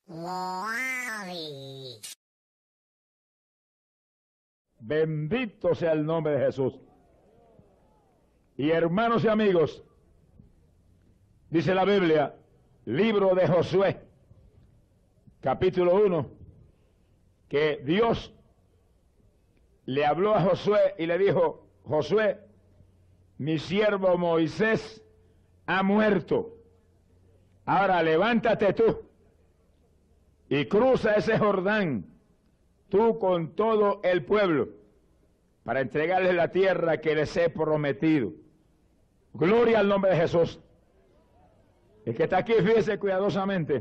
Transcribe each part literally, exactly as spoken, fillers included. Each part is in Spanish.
Glory. Bendito sea el nombre de Jesús. Y hermanos y amigos, dice la Biblia, libro de Josué, capítulo uno, que Dios le habló a Josué y le dijo: Josué, mi siervo Moisés ha muerto. Ahora levántate tú y cruza ese Jordán, tú con todo el pueblo, para entregarles la tierra que les he prometido. Gloria al nombre de Jesús. El que está aquí, fíjese cuidadosamente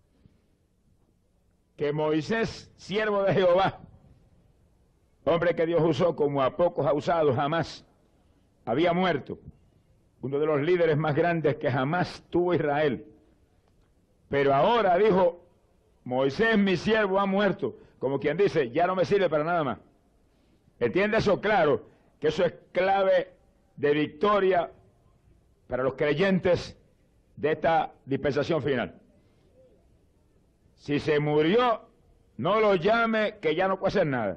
que Moisés, siervo de Jehová, hombre que Dios usó como a pocos ha usado jamás, había muerto, uno de los líderes más grandes que jamás tuvo Israel. Pero ahora dijo: Moisés, mi siervo, ha muerto. Como quien dice, ya no me sirve para nada más. ¿Entiende eso? Claro, que eso es clave de victoria para los creyentes de esta dispensación final. Si se murió, no lo llame, que ya no puede hacer nada.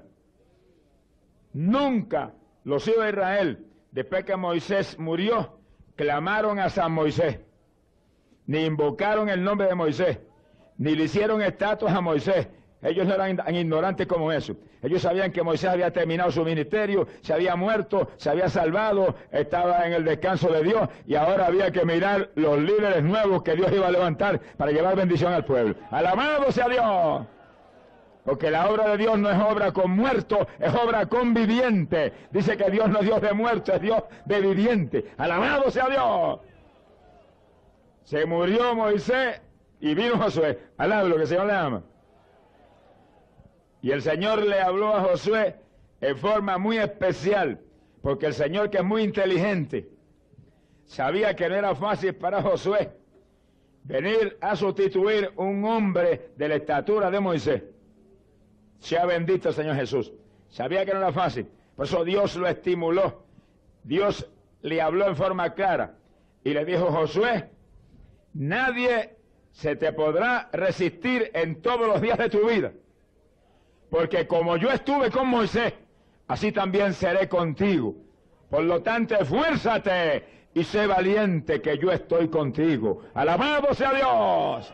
Nunca los hijos de Israel, después que Moisés murió, clamaron a San Moisés, ni invocaron el nombre de Moisés, ni le hicieron estatuas a Moisés. Ellos no eran tan ignorantes como eso. Ellos sabían que Moisés había terminado su ministerio, se había muerto, se había salvado, estaba en el descanso de Dios, y ahora había que mirar los líderes nuevos que Dios iba a levantar para llevar bendición al pueblo. ¡Alabado sea Dios! Porque la obra de Dios no es obra con muertos, es obra con viviente. Dice que Dios no es Dios de muertos, es Dios de viviente. ¡Alabado sea Dios! Se murió Moisés y vino Josué. Alabado lo que el Señor le ama. Y el Señor le habló a Josué en forma muy especial, porque el Señor, que es muy inteligente, sabía que no era fácil para Josué venir a sustituir un hombre de la estatura de Moisés. Sea bendito el Señor Jesús. Sabía que no era fácil, por eso Dios lo estimuló. Dios le habló en forma clara y le dijo: Josué, nadie se te podrá resistir en todos los días de tu vida, porque como yo estuve con Moisés, así también seré contigo. Por lo tanto, esfuérzate y sé valiente, que yo estoy contigo. ¡Alabado sea Dios!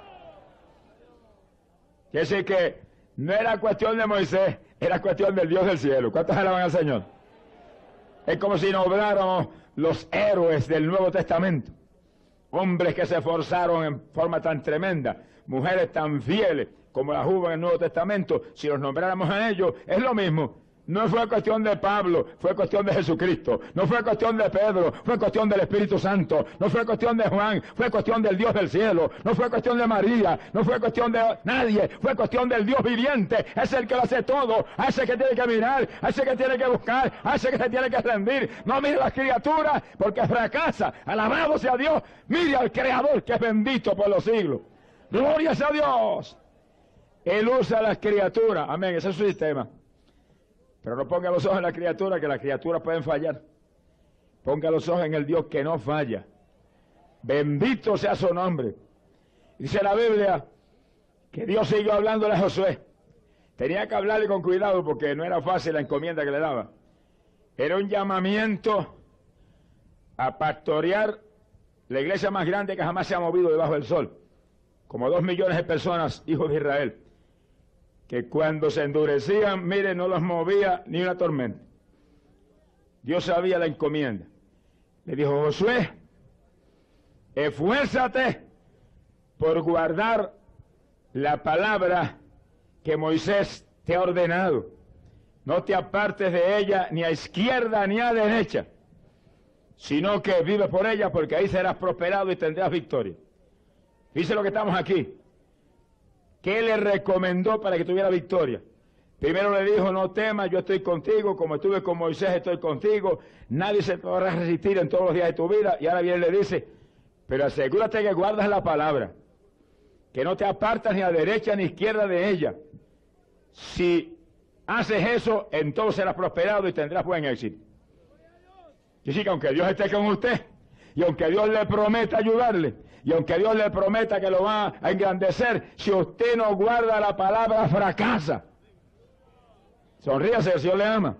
Quiere decir que no era cuestión de Moisés, era cuestión del Dios del cielo. ¿Cuántos alaban al Señor? Es como si nos obráramos los héroes del Nuevo Testamento. Hombres que se esforzaron en forma tan tremenda, mujeres tan fieles como las hubo en el Nuevo Testamento. Si los nombráramos a ellos, es lo mismo. No fue cuestión de Pablo, fue cuestión de Jesucristo. No fue cuestión de Pedro, fue cuestión del Espíritu Santo. No fue cuestión de Juan, fue cuestión del Dios del cielo. No fue cuestión de María, no fue cuestión de nadie, fue cuestión del Dios viviente. Es el que lo hace todo, a ese que tiene que mirar, a ese que tiene que buscar, a ese que se tiene que rendir. No mire a las criaturas, porque fracasa. Alabado sea Dios. Mire al Creador, que es bendito por los siglos. Gloria sea a Dios. Él usa a las criaturas. Amén, ese es su sistema. Pero no ponga los ojos en la criatura, que las criaturas pueden fallar. Ponga los ojos en el Dios que no falla. Bendito sea su nombre. Dice la Biblia que Dios siguió hablándole a Josué. Tenía que hablarle con cuidado, porque no era fácil la encomienda que le daba. Era un llamamiento a pastorear la iglesia más grande que jamás se ha movido debajo del sol. Como dos millones de personas, hijos de Israel, que cuando se endurecían, mire, no los movía ni una tormenta. Dios sabía la encomienda. Le dijo: Josué, esfuérzate por guardar la palabra que Moisés te ha ordenado. No te apartes de ella ni a izquierda ni a derecha, sino que vive por ella, porque ahí serás prosperado y tendrás victoria. Dice lo que estamos aquí. ¿Qué le recomendó para que tuviera victoria? Primero le dijo: no temas, yo estoy contigo, como estuve con Moisés estoy contigo, nadie se podrá resistir en todos los días de tu vida. Y ahora viene y le dice: pero asegúrate que guardas la palabra, que no te apartas ni a derecha ni a izquierda de ella. Si haces eso, entonces serás prosperado y tendrás buen éxito. Y sí, que aunque Dios esté con usted, y aunque Dios le prometa ayudarle, Y aunque Dios le prometa que lo va a engrandecer, si usted no guarda la palabra, fracasa. Sonríase, el Señor le ama.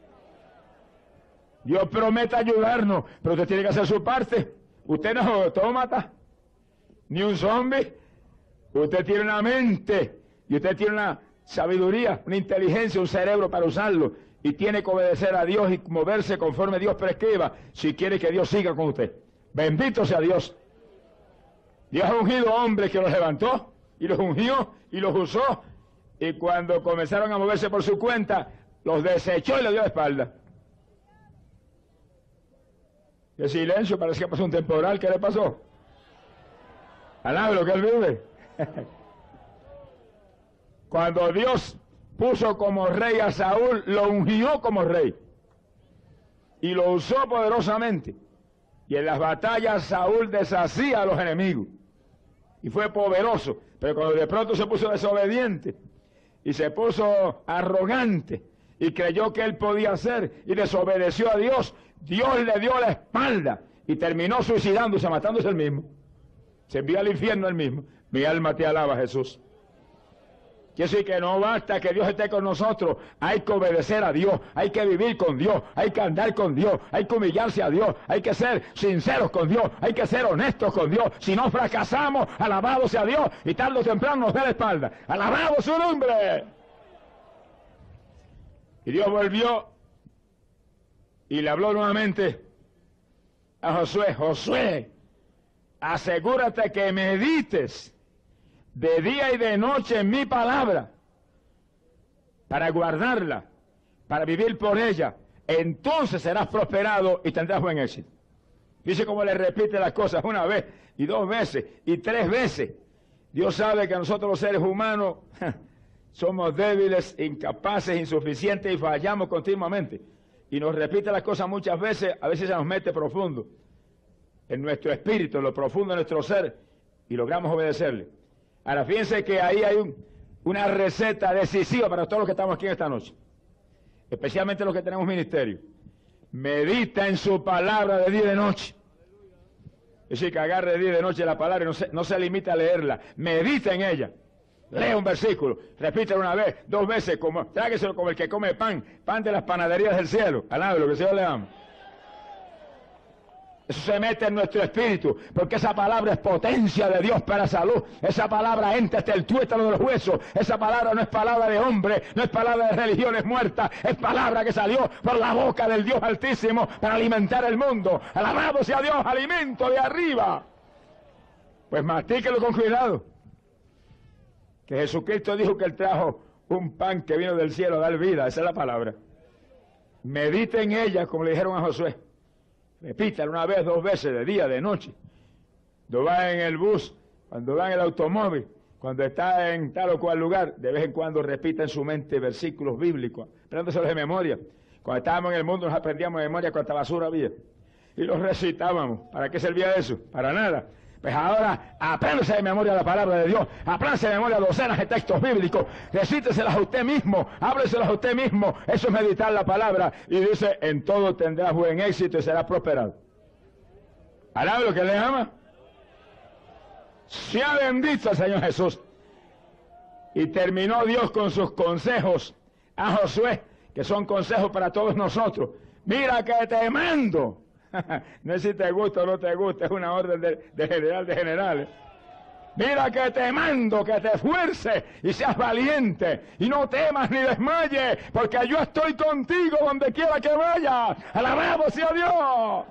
Dios promete ayudarnos, pero usted tiene que hacer su parte. Usted no es un autómata, ni un zombie. Usted tiene una mente, y usted tiene una sabiduría, una inteligencia, un cerebro para usarlo. Y tiene que obedecer a Dios y moverse conforme Dios prescriba, si quiere que Dios siga con usted. Bendito sea Dios. Dios ha ungido hombres que los levantó, y los ungió, y los usó. Y cuando comenzaron a moverse por su cuenta, los desechó y les dio la espalda. El silencio, parece que pasó un temporal. ¿Qué le pasó? Alabe lo que él vive. Cuando Dios puso como rey a Saúl, lo ungió como rey. Y lo usó poderosamente. Y en las batallas Saúl deshacía a los enemigos. Y fue poderoso. Pero cuando de pronto se puso desobediente, y se puso arrogante, y creyó que él podía hacer, y desobedeció a Dios, Dios le dio la espalda, y terminó suicidándose, matándose él mismo. Se envió al infierno él mismo. Mi alma te alaba, Jesús. Quiere decir que no basta que Dios esté con nosotros, hay que obedecer a Dios, hay que vivir con Dios, hay que andar con Dios, hay que humillarse a Dios, hay que ser sinceros con Dios, hay que ser honestos con Dios. Si no fracasamos, alabado sea Dios, y tarde o temprano nos da la espalda. ¡Alabado su nombre! Y Dios volvió y le habló nuevamente a Josué: Josué, asegúrate que medites de día y de noche en mi palabra, para guardarla, para vivir por ella. Entonces serás prosperado y tendrás buen éxito. Dice cómo le repite las cosas una vez, y dos veces, y tres veces. Dios sabe que nosotros los seres humanos somos débiles, incapaces, insuficientes, y fallamos continuamente. Y nos repite las cosas muchas veces, a veces se nos mete profundo en nuestro espíritu, en lo profundo de nuestro ser, y logramos obedecerle. Ahora, fíjense que ahí hay un, una receta decisiva para todos los que estamos aquí esta noche, especialmente los que tenemos ministerio. Medita en su palabra de día y de noche. Es decir, que agarre de día y de noche la palabra y no se, no se limita a leerla. Medita en ella. Lea un versículo, repítelo una vez, dos veces, como, trágueselo como el que come pan, pan de las panaderías del cielo. Alabe lo que el Señor le ama. Eso se mete en nuestro espíritu, porque esa palabra es potencia de Dios para salud. Esa palabra entra hasta el tuétano de los huesos. Esa palabra no es palabra de hombre, no es palabra de religiones muertas, es palabra que salió por la boca del Dios Altísimo para alimentar el mundo. Alabado sea Dios, alimento de arriba. Pues mastíquelo con cuidado. Que Jesucristo dijo que Él trajo un pan que vino del cielo a dar vida. Esa es la palabra. Medite en ella, como le dijeron a Josué. Repítalo una vez, dos veces, de día, de noche. Cuando va en el bus, cuando va en el automóvil, cuando está en tal o cual lugar, de vez en cuando repita en su mente versículos bíblicos, aprendéndoselos de memoria. Cuando estábamos en el mundo nos aprendíamos de memoria cuánta basura había. Y los recitábamos. ¿Para qué servía eso? Para nada. Pues ahora, apréndase de memoria la palabra de Dios, apréndase de memoria docenas de textos bíblicos, recíteselas a usted mismo, hábleselas a usted mismo. Eso es meditar la palabra. Y dice: en todo tendrás buen éxito y serás prosperado. Alabe lo que le ama. Sea bendito el Señor Jesús. Y terminó Dios con sus consejos a Josué, que son consejos para todos nosotros. Mira que te mando. No es si te gusta o no te gusta, es una orden de, de general de generales. Mira que te mando, que te esfuerces y seas valiente, y no temas ni desmayes, porque yo estoy contigo donde quiera que vayas. Alabado sea Dios.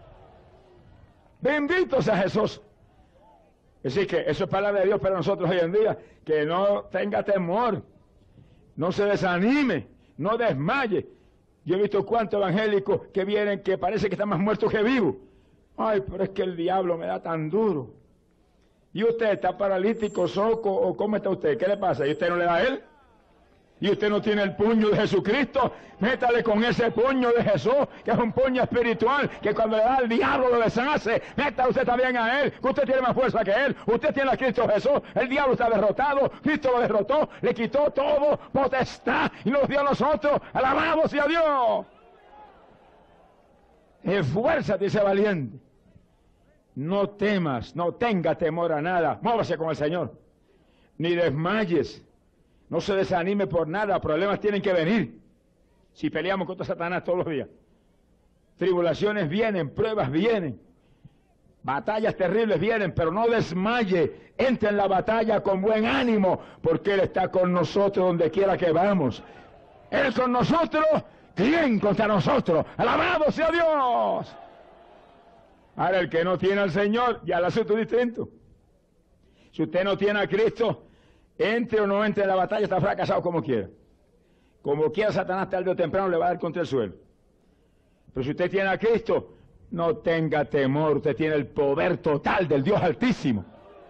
Bendito sea Jesús. Es decir, que eso es palabra de Dios para nosotros hoy en día. Que no tenga temor, no se desanime, no desmaye. Yo he visto cuántos evangélicos que vienen que parece que están más muertos que vivos. Ay, pero es que el diablo me da tan duro. ¿Y usted está paralítico, soco, o cómo está usted? ¿Qué le pasa? ¿Y usted no le da a él? ¿Y usted no tiene el puño de Jesucristo? Métale con ese puño de Jesús, que es un puño espiritual, que cuando le da al diablo lo deshace. Métale usted también a él, que usted tiene más fuerza que él. Usted tiene a Cristo Jesús, el diablo está derrotado, Cristo lo derrotó, le quitó todo potestad y nos dio a nosotros. Alabado sea Dios. Esfuérzate y sé valiente. no temas, no tenga temor a nada, muévase con el Señor, ni desmayes, no se desanime por nada, problemas tienen que venir. Si peleamos contra Satanás todos los días, tribulaciones vienen, pruebas vienen, batallas terribles vienen, pero no desmaye, entre en la batalla con buen ánimo, porque Él está con nosotros donde quiera que vamos. Él con nosotros, ¿quién contra nosotros? ¡Alabado sea Dios! Ahora, el que no tiene al Señor, ya el asunto es distinto. Si usted no tiene a Cristo, entre o no entre en la batalla, está fracasado como quiera. Como quiera, Satanás tarde o temprano le va a dar contra el suelo. Pero si usted tiene a Cristo, no tenga temor, usted tiene el poder total del Dios Altísimo.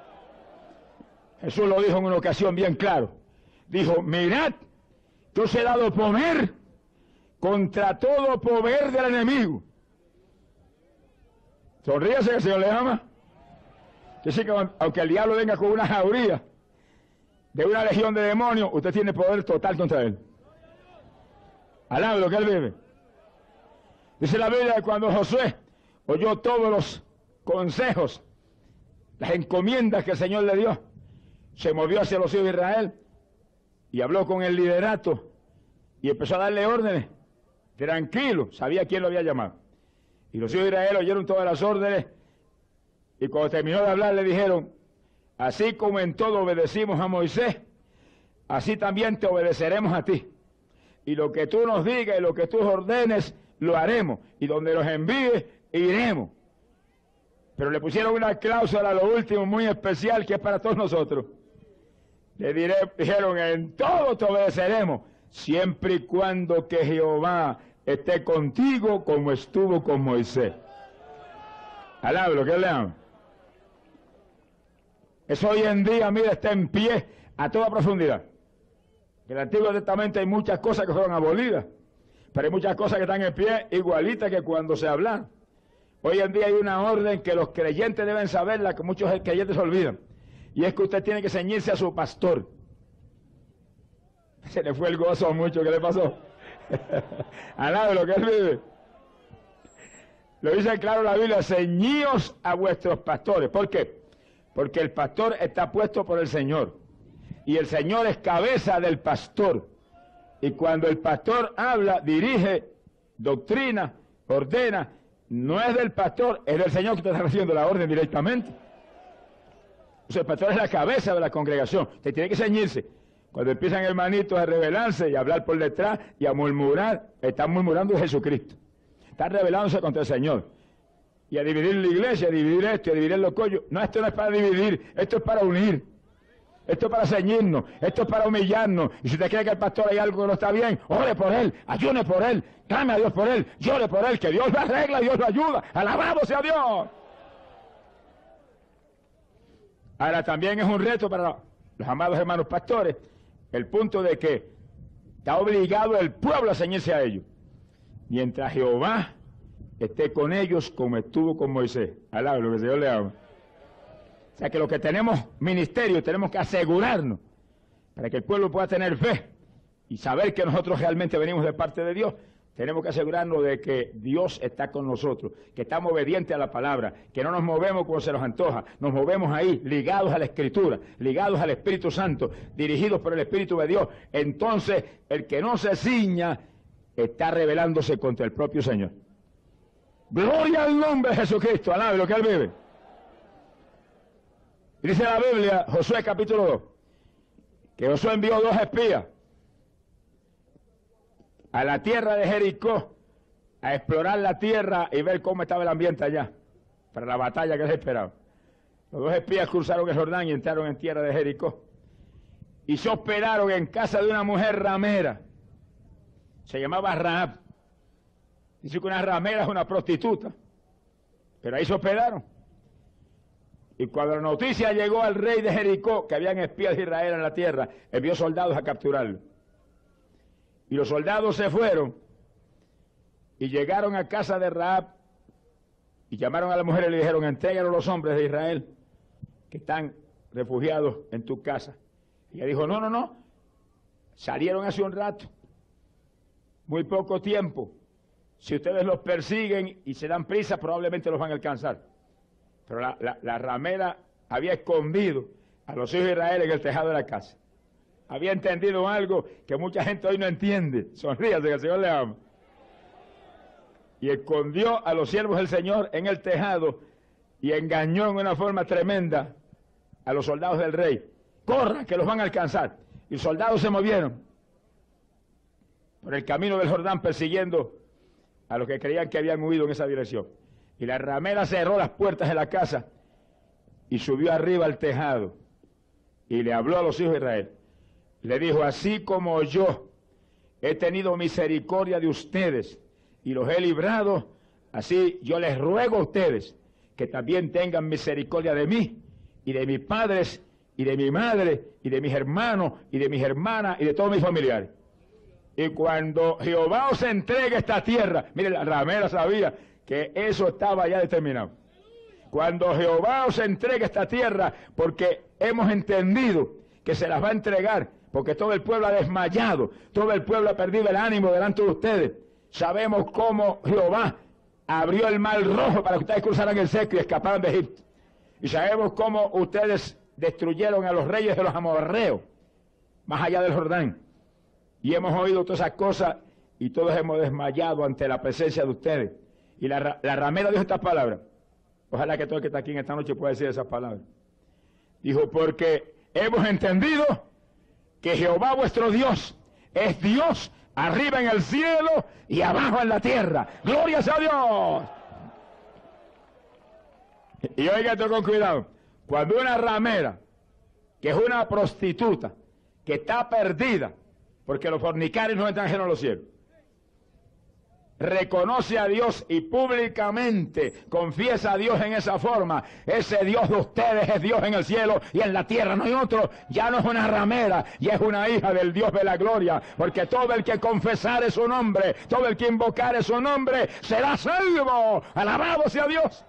Jesús lo dijo en una ocasión bien claro. Dijo, mirad, yo os he dado poder contra todo poder del enemigo. Sonríase que el Señor le ama. Yo sé que aunque el diablo venga con una jauría de una legión de demonios, usted tiene poder total contra él. Alabe lo que él vive. Dice la Biblia que cuando Josué oyó todos los consejos, las encomiendas que el Señor le dio, se movió hacia los hijos de Israel y habló con el liderato y empezó a darle órdenes. Tranquilo, sabía quién lo había llamado. Y los hijos de Israel oyeron todas las órdenes y cuando terminó de hablar le dijeron, así como en todo obedecimos a Moisés, así también te obedeceremos a ti. Y lo que tú nos digas y lo que tú ordenes, lo haremos. Y donde nos envíes, iremos. Pero le pusieron una cláusula a lo último muy especial que es para todos nosotros. Le diré, dijeron, en todo te obedeceremos, siempre y cuando que Jehová esté contigo como estuvo con Moisés. Alabe lo que él le ama. Eso hoy en día, mira, está en pie a toda profundidad. En el Antiguo Testamento hay muchas cosas que fueron abolidas, pero hay muchas cosas que están en pie igualitas que cuando se hablan. Hoy en día hay una orden que los creyentes deben saberla, que muchos creyentes olvidan, y es que usted tiene que ceñirse a su pastor. Se le fue el gozo mucho, ¿qué le pasó? Alabe lo que él vive. Lo dice claro la Biblia, ceñíos a vuestros pastores. ¿Por qué? Porque el pastor está puesto por el Señor. Y el Señor es cabeza del pastor. Y cuando el pastor habla, dirige, doctrina, ordena, no es del pastor, es del Señor que te está recibiendo la orden directamente. Entonces el pastor es la cabeza de la congregación. Usted tiene que ceñirse. Cuando empiezan hermanitos a rebelarse y a hablar por detrás y a murmurar, están murmurando de Jesucristo. Están rebelándose contra el Señor. Y a dividir la iglesia, a dividir esto, a dividir los collos. No, esto no es para dividir, esto es para unir. Esto es para ceñirnos, esto es para humillarnos. Y si usted cree que el pastor hay algo que no está bien, ore por él, ayune por él, clame a Dios por él, llore por él, que Dios lo arregla, Dios lo ayuda. ¡Alabado sea Dios! Ahora también es un reto para los amados hermanos pastores, el punto de que está obligado el pueblo a ceñirse a ellos. Mientras Jehová esté con ellos como estuvo con Moisés. Alabado, lo que el Señor le ama. O sea que los que tenemos ministerio tenemos que asegurarnos para que el pueblo pueda tener fe y saber que nosotros realmente venimos de parte de Dios. Tenemos que asegurarnos de que Dios está con nosotros, que estamos obedientes a la palabra, que no nos movemos como se nos antoja, nos movemos ahí ligados a la Escritura, ligados al Espíritu Santo, dirigidos por el Espíritu de Dios. Entonces el que no se ciña está rebelándose contra el propio Señor. Gloria al nombre de Jesucristo, alabe lo que Él vive. Dice la Biblia, Josué capítulo dos, que Josué envió dos espías a la tierra de Jericó a explorar la tierra y ver cómo estaba el ambiente allá, para la batalla que les esperaba. Los dos espías cruzaron el Jordán y entraron en tierra de Jericó y se hospedaron en casa de una mujer ramera, se llamaba Rahab. Dice que una ramera es una prostituta, pero ahí se hospedaron. Y cuando la noticia llegó al rey de Jericó, que habían espías de Israel en la tierra, envió soldados a capturarlo. Y los soldados se fueron y llegaron a casa de Rahab y llamaron a la mujer y le dijeron, entrégalo a los hombres de Israel que están refugiados en tu casa. Y ella dijo, no, no, no, salieron hace un rato, muy poco tiempo. Si ustedes los persiguen y se dan prisa, probablemente los van a alcanzar. Pero la, la, la ramera había escondido a los hijos de Israel en el tejado de la casa. Había entendido algo que mucha gente hoy no entiende. Sonríase, que el Señor le ama. Y escondió a los siervos del Señor en el tejado y engañó en una forma tremenda a los soldados del rey. Corran, que los van a alcanzar. Y los soldados se movieron por el camino del Jordán persiguiendo a los que creían que habían huido en esa dirección. Y la ramera cerró las puertas de la casa y subió arriba al tejado y le habló a los hijos de Israel. Le dijo: así como yo he tenido misericordia de ustedes y los he librado, así yo les ruego a ustedes que también tengan misericordia de mí y de mis padres y de mi madre y de mis hermanos y de mis hermanas y de todos mis familiares. Y cuando Jehová os entregue esta tierra, mire, la ramera sabía que eso estaba ya determinado. Cuando Jehová os entregue esta tierra, porque hemos entendido que se las va a entregar, porque todo el pueblo ha desmayado, todo el pueblo ha perdido el ánimo delante de ustedes. Sabemos cómo Jehová abrió el mar rojo para que ustedes cruzaran el seco y escaparan de Egipto. Y sabemos cómo ustedes destruyeron a los reyes de los amorreos, más allá del Jordán. Y hemos oído todas esas cosas y todos hemos desmayado ante la presencia de ustedes. Y la, la ramera dijo estas palabras. Ojalá que todo el que está aquí en esta noche pueda decir esas palabras. Dijo: porque hemos entendido que Jehová vuestro Dios es Dios arriba en el cielo y abajo en la tierra. ¡Gloria sea a Dios! Y oiga esto con cuidado. Cuando una ramera, que es una prostituta, que está perdida, porque los fornicarios no entran ajenos a los cielos, reconoce a Dios y públicamente confiesa a Dios en esa forma, ese Dios de ustedes es Dios en el cielo y en la tierra, no hay otro. Ya no es una ramera, ya es una hija del Dios de la gloria, porque todo el que confesare su nombre, todo el que invocare su nombre, será salvo. Alabado sea Dios,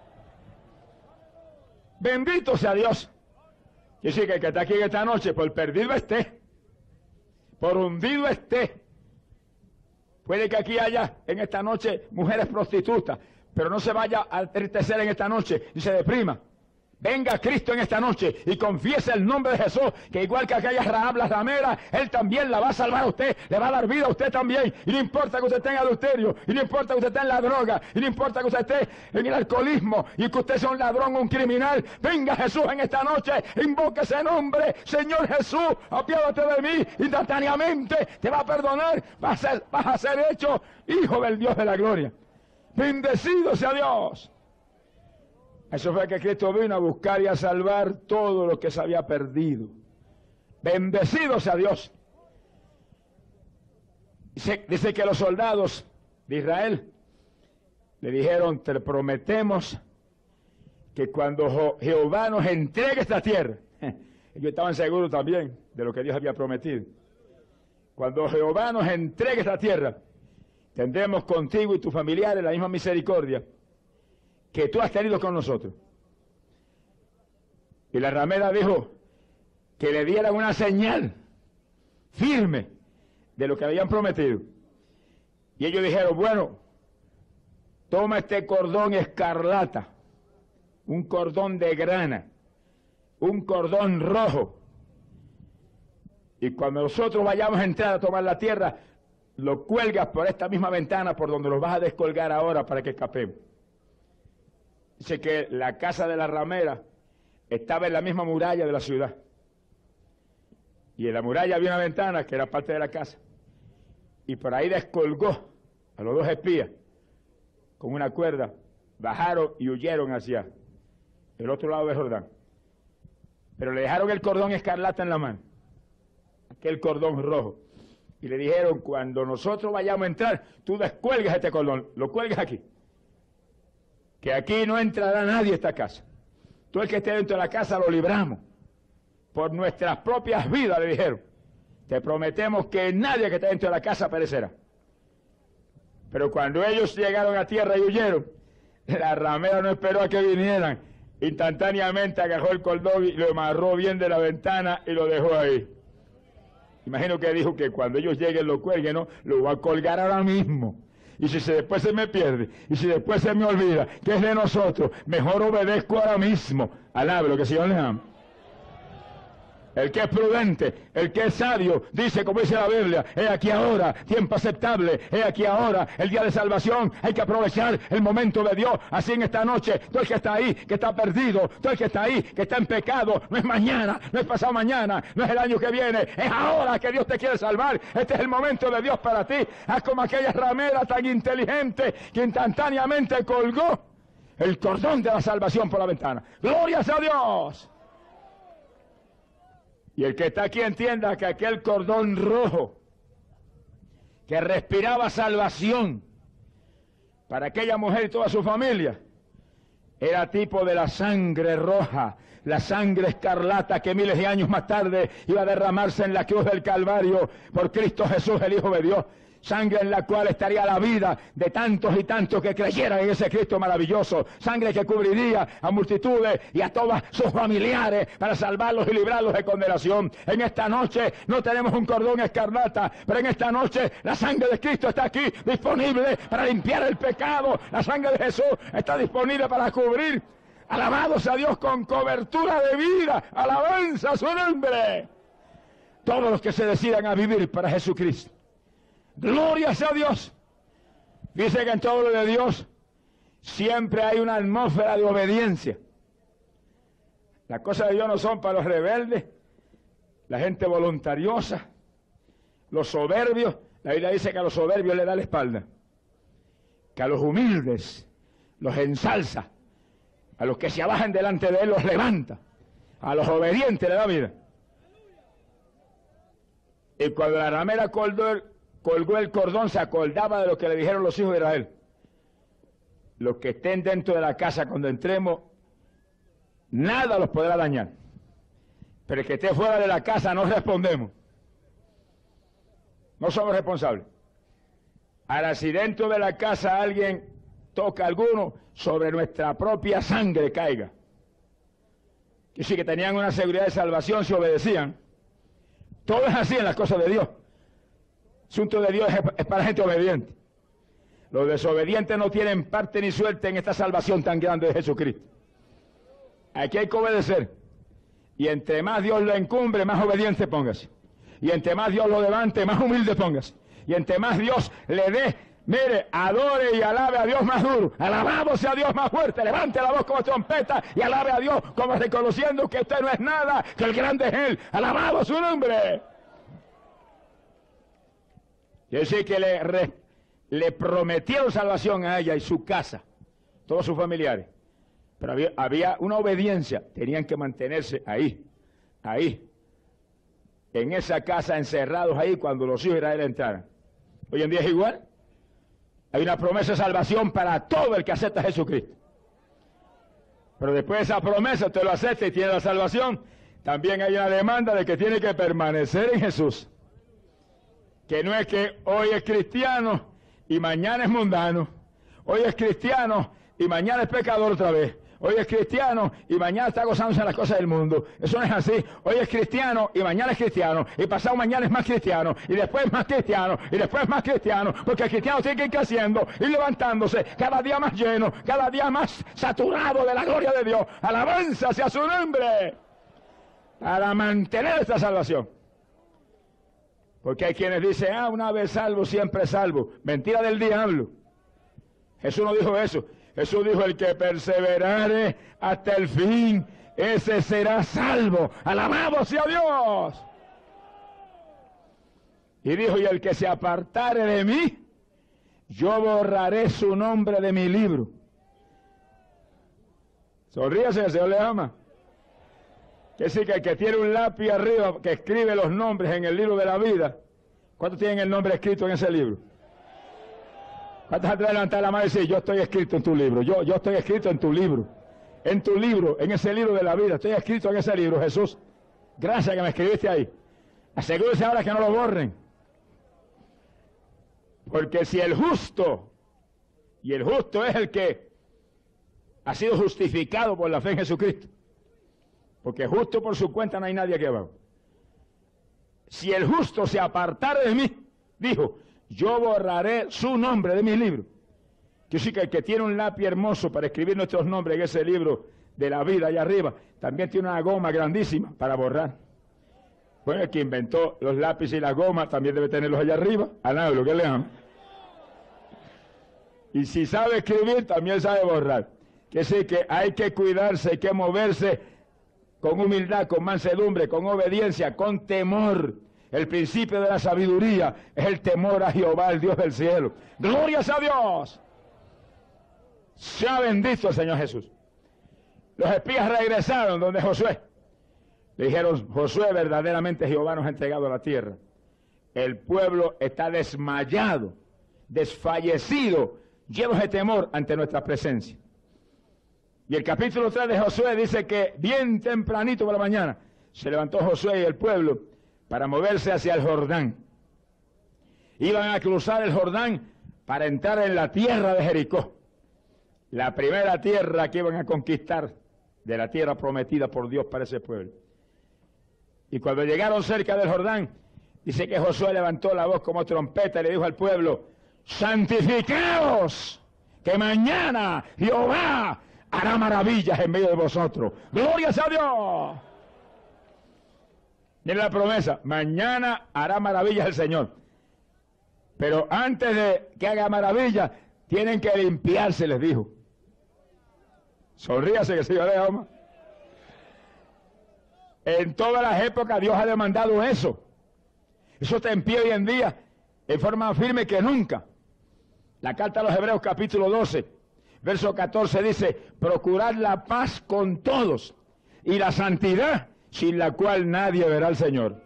bendito sea Dios. Y sí, que el que está aquí esta noche, por perdido esté, por hundido esté. Puede que aquí haya en esta noche mujeres prostitutas, pero no se vaya a entristecer en esta noche y se deprima. Venga Cristo en esta noche y confiese el nombre de Jesús, que igual que aquella Rahab la ramera, Él también la va a salvar a usted, le va a dar vida a usted también. Y no importa que usted tenga adulterio, y no importa que usted esté en la droga, y no importa que usted esté en el alcoholismo, y que usted sea un ladrón o un criminal. Venga Jesús en esta noche, invoque ese nombre: Señor Jesús, apiádate de mí. Instantáneamente te va a perdonar, vas a ser, vas a ser hecho hijo del Dios de la gloria. Bendecido sea Dios. Eso fue que Cristo vino a buscar y a salvar todo lo que se había perdido. Bendecido sea Dios. Dice, dice que los soldados de Israel le dijeron: te prometemos que cuando Jehová nos entregue esta tierra, ellos estaban seguros también de lo que Dios había prometido. Cuando Jehová nos entregue esta tierra, tendremos contigo y tus familiares la misma misericordia que tú has tenido con nosotros. Y la ramera dijo que le dieran una señal firme de lo que habían prometido. Y ellos dijeron: bueno, toma este cordón escarlata, un cordón de grana, un cordón rojo, y cuando nosotros vayamos a entrar a tomar la tierra, lo cuelgas por esta misma ventana por donde los vas a descolgar ahora para que escapemos. Dice que la casa de la ramera estaba en la misma muralla de la ciudad. Y en la muralla había una ventana que era parte de la casa. Y por ahí descolgó a los dos espías con una cuerda. Bajaron y huyeron hacia el otro lado del Jordán. Pero le dejaron el cordón escarlata en la mano, aquel cordón rojo. Y le dijeron: cuando nosotros vayamos a entrar, tú descuelgas este cordón, lo cuelgas aquí. Que aquí no entrará nadie a esta casa. Todo el que esté dentro de la casa lo libramos. Por nuestras propias vidas, le dijeron. Te prometemos que nadie que esté dentro de la casa perecerá. Pero cuando ellos llegaron a tierra y huyeron, la ramera no esperó a que vinieran. Instantáneamente agarró el cordón y lo amarró bien de la ventana y lo dejó ahí. Imagino que dijo que cuando ellos lleguen lo cuelguen, ¿no? Lo va a colgar ahora mismo. Y si se, después se me pierde, y si después se me olvida que es de nosotros, mejor obedezco ahora mismo. Alabe lo que el Señor le ama. El que es prudente, el que es sabio, dice como dice la Biblia, he aquí ahora, tiempo aceptable, he aquí ahora, el día de salvación, hay que aprovechar el momento de Dios. Así en esta noche, todo el que está ahí, que está perdido, todo el que está ahí, que está en pecado, no es mañana, no es pasado mañana, no es el año que viene, es ahora que Dios te quiere salvar. Este es el momento de Dios para ti. Haz como aquella ramera tan inteligente que instantáneamente colgó el cordón de la salvación por la ventana. ¡Glorias a Dios! Y el que está aquí entienda que aquel cordón rojo que respiraba salvación para aquella mujer y toda su familia era tipo de la sangre roja, la sangre escarlata que miles de años más tarde iba a derramarse en la cruz del Calvario por Cristo Jesús, el Hijo de Dios. Sangre en la cual estaría la vida de tantos y tantos que creyeran en ese Cristo maravilloso. Sangre que cubriría a multitudes y a todos sus familiares para salvarlos y librarlos de condenación. En esta noche no tenemos un cordón escarlata, pero en esta noche la sangre de Cristo está aquí disponible para limpiar el pecado. La sangre de Jesús está disponible para cubrir. Alabados a Dios con cobertura de vida. Alabanza a su nombre. Todos los que se decidan a vivir para Jesucristo. Glorias a Dios. Dice que en todo lo de Dios siempre hay una atmósfera de obediencia. Las cosas de Dios no son para los rebeldes, la gente voluntariosa, los soberbios. La Biblia dice que a los soberbios le da la espalda, que a los humildes los ensalza, a los que se abajan delante de él los levanta, a los obedientes le da vida. Y cuando la ramera colgó el colgó el cordón, se acordaba de lo que le dijeron los hijos de Israel. Los que estén dentro de la casa cuando entremos, nada los podrá dañar. Pero el que esté fuera de la casa no respondemos. No somos responsables. Ahora, si dentro de la casa alguien toca a alguno, sobre nuestra propia sangre caiga. Que sí que tenían una seguridad de salvación si obedecían. Todo es así en las cosas de Dios. El asunto de Dios es, es para gente obediente. Los desobedientes no tienen parte ni suerte en esta salvación tan grande de Jesucristo. Aquí hay que obedecer. Y entre más Dios lo encumbre, más obediente póngase. Y entre más Dios lo levante, más humilde póngase. Y entre más Dios le dé, mire, adore y alabe a Dios más duro. Alabado sea Dios más fuerte. Levante la voz como trompeta y alabe a Dios como reconociendo que usted no es nada, que el grande es Él. Alabado su nombre. Yo sé que le, re, le prometieron salvación a ella y su casa, todos sus familiares. Pero había, había una obediencia, tenían que mantenerse ahí, ahí, en esa casa, encerrados ahí cuando los hijos de Israel entraran. Hoy en día es igual. Hay una promesa de salvación para todo el que acepta a Jesucristo. Pero después de esa promesa, usted lo acepta y tiene la salvación, también hay una demanda de que tiene que permanecer en Jesús. Que no es que hoy es cristiano y mañana es mundano. Hoy es cristiano y mañana es pecador otra vez. Hoy es cristiano y mañana está gozándose en las cosas del mundo. Eso no es así. Hoy es cristiano y mañana es cristiano. Y pasado mañana es más cristiano. Y después más cristiano. Y después más cristiano. Porque el cristiano tiene que ir creciendo y levantándose cada día más lleno, cada día más saturado de la gloria de Dios. Alabanza hacia su nombre. Para mantener esta salvación. Porque hay quienes dicen, ah, una vez salvo, siempre salvo. Mentira del diablo. Jesús no dijo eso. Jesús dijo, el que perseverare hasta el fin, ese será salvo. Alabado sea Dios. Y dijo, y el que se apartare de mí, yo borraré su nombre de mi libro. Sonríase, el Señor le ama. Que sí, que el que tiene un lápiz arriba que escribe los nombres en el libro de la vida, ¿cuántos tienen el nombre escrito en ese libro? ¿Cuántos han de levantar la mano y decir, yo estoy escrito en tu libro? Yo, yo estoy escrito en tu libro. En tu libro, en ese libro de la vida. Estoy escrito en ese libro, Jesús. Gracias que me escribiste ahí. Asegúrese ahora que no lo borren. Porque si el justo, y el justo es el que ha sido justificado por la fe en Jesucristo, porque justo por su cuenta no hay nadie aquí abajo. Si el justo se apartara de mí, dijo, yo borraré su nombre de mi libro. Yo sí que el que tiene un lápiz hermoso para escribir nuestros nombres en ese libro de la vida allá arriba, también tiene una goma grandísima para borrar. Bueno, el que inventó los lápices y las gomas también debe tenerlos allá arriba, al lado de lo que lean. Y si sabe escribir, también sabe borrar. Que sí, que hay que cuidarse, hay que moverse con humildad, con mansedumbre, con obediencia, con temor. El principio de la sabiduría es el temor a Jehová, el Dios del cielo. ¡Glorias a Dios! Sea bendito el Señor Jesús. Los espías regresaron donde Josué. Le dijeron, Josué, verdaderamente Jehová nos ha entregado la tierra. El pueblo está desmayado, desfallecido, llenos de temor ante nuestra presencia. Y el capítulo tres de Josué dice que bien tempranito por la mañana se levantó Josué y el pueblo para moverse hacia el Jordán. Iban a cruzar el Jordán para entrar en la tierra de Jericó. La primera tierra que iban a conquistar, de la tierra prometida por Dios para ese pueblo. Y cuando llegaron cerca del Jordán, dice que Josué levantó la voz como trompeta y le dijo al pueblo, santificaos, que mañana Jehová hará maravillas en medio de vosotros. ¡Glorias a Dios! Miren la promesa, mañana hará maravillas el Señor. Pero antes de que haga maravillas, tienen que limpiarse, les dijo. Sonríase que se yo le ama. En todas las épocas Dios ha demandado eso. Eso está en pie hoy en día, en forma más firme que nunca. La carta a los Hebreos capítulo doce, verso catorce dice, procurad la paz con todos y la santidad, sin la cual nadie verá al Señor.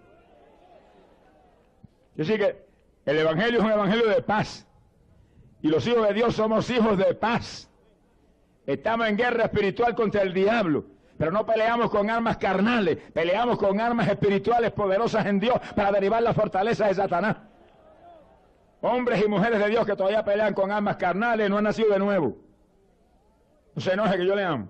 Así que el Evangelio es un Evangelio de paz. Y los hijos de Dios somos hijos de paz. Estamos en guerra espiritual contra el diablo. Pero no peleamos con armas carnales, peleamos con armas espirituales poderosas en Dios para derribar la fortaleza de Satanás. Hombres y mujeres de Dios que todavía pelean con armas carnales no han nacido de nuevo. No se enoje que yo le amo.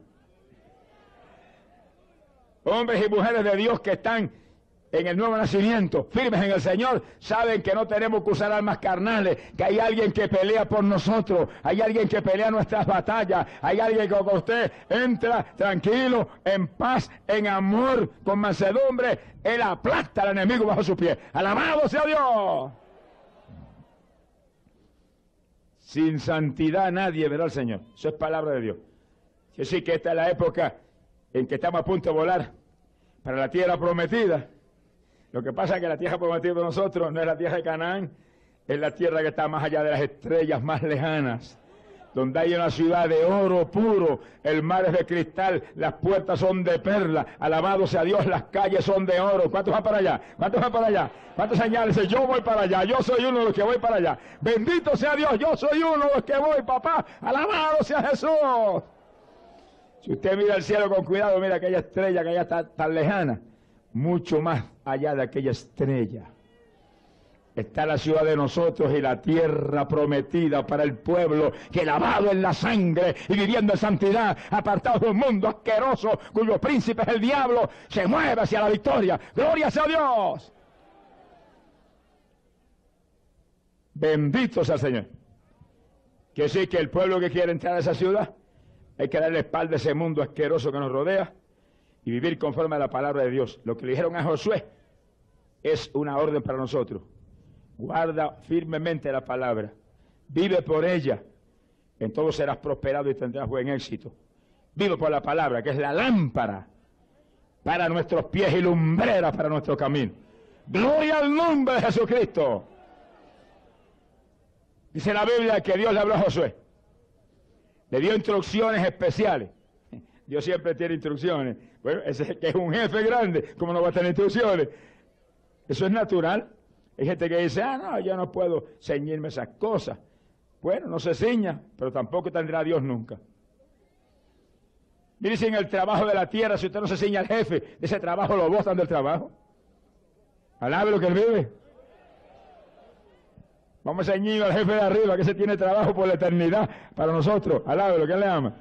Hombres y mujeres de Dios que están en el nuevo nacimiento, firmes en el Señor, saben que no tenemos que usar armas carnales, que hay alguien que pelea por nosotros, hay alguien que pelea nuestras batallas, hay alguien que con usted entra tranquilo, en paz, en amor, con mansedumbre, él aplasta al enemigo bajo su pie. ¡Alabado sea Dios! Sin santidad nadie verá al Señor. Eso es palabra de Dios. Yo sí que esta es la época en que estamos a punto de volar para la tierra prometida. Lo que pasa es que la tierra prometida de nosotros no es la tierra de Canaán, es la tierra que está más allá de las estrellas más lejanas, donde hay una ciudad de oro puro, el mar es de cristal, las puertas son de perla, alabado sea Dios, las calles son de oro. ¿Cuántos van para allá? ¿Cuántos van para allá? ¿Cuántos señales? Yo voy para allá, yo soy uno de los que voy para allá. Bendito sea Dios, yo soy uno de los que voy, papá, alabado sea Jesús. Si usted mira el cielo con cuidado, mira aquella estrella que allá está tan lejana, mucho más allá de aquella estrella está la ciudad de nosotros y la tierra prometida para el pueblo que lavado en la sangre y viviendo en santidad, apartado de un mundo asqueroso cuyo príncipe es el diablo, se mueve hacia la victoria. ¡Gloria sea a Dios! Bendito sea el Señor. Que sí, que el pueblo que quiere entrar a esa ciudad hay que darle espalda a ese mundo asqueroso que nos rodea y vivir conforme a la palabra de Dios. Lo que le dijeron a Josué es una orden para nosotros. Guarda firmemente la palabra, vive por ella, en todo serás prosperado y tendrás buen éxito. Vive por la palabra, que es la lámpara para nuestros pies y lumbrera para nuestro camino. Gloria al nombre de Jesucristo. Dice la Biblia que Dios le habló a Josué, le dio instrucciones especiales. Dios siempre tiene instrucciones. Bueno, ese que es un jefe grande, ¿cómo no va a tener instrucciones? Eso es natural. Hay gente que dice, ah, no, yo no puedo ceñirme esas cosas. Bueno, no se ciña, pero tampoco tendrá Dios nunca. Mire, si en el trabajo de la tierra, si usted no se ciña al jefe, de ese trabajo lo botan del trabajo. Alabe lo que él vive. Vamos a ceñir al jefe de arriba, que se tiene trabajo por la eternidad para nosotros. Alabe lo que él le ama.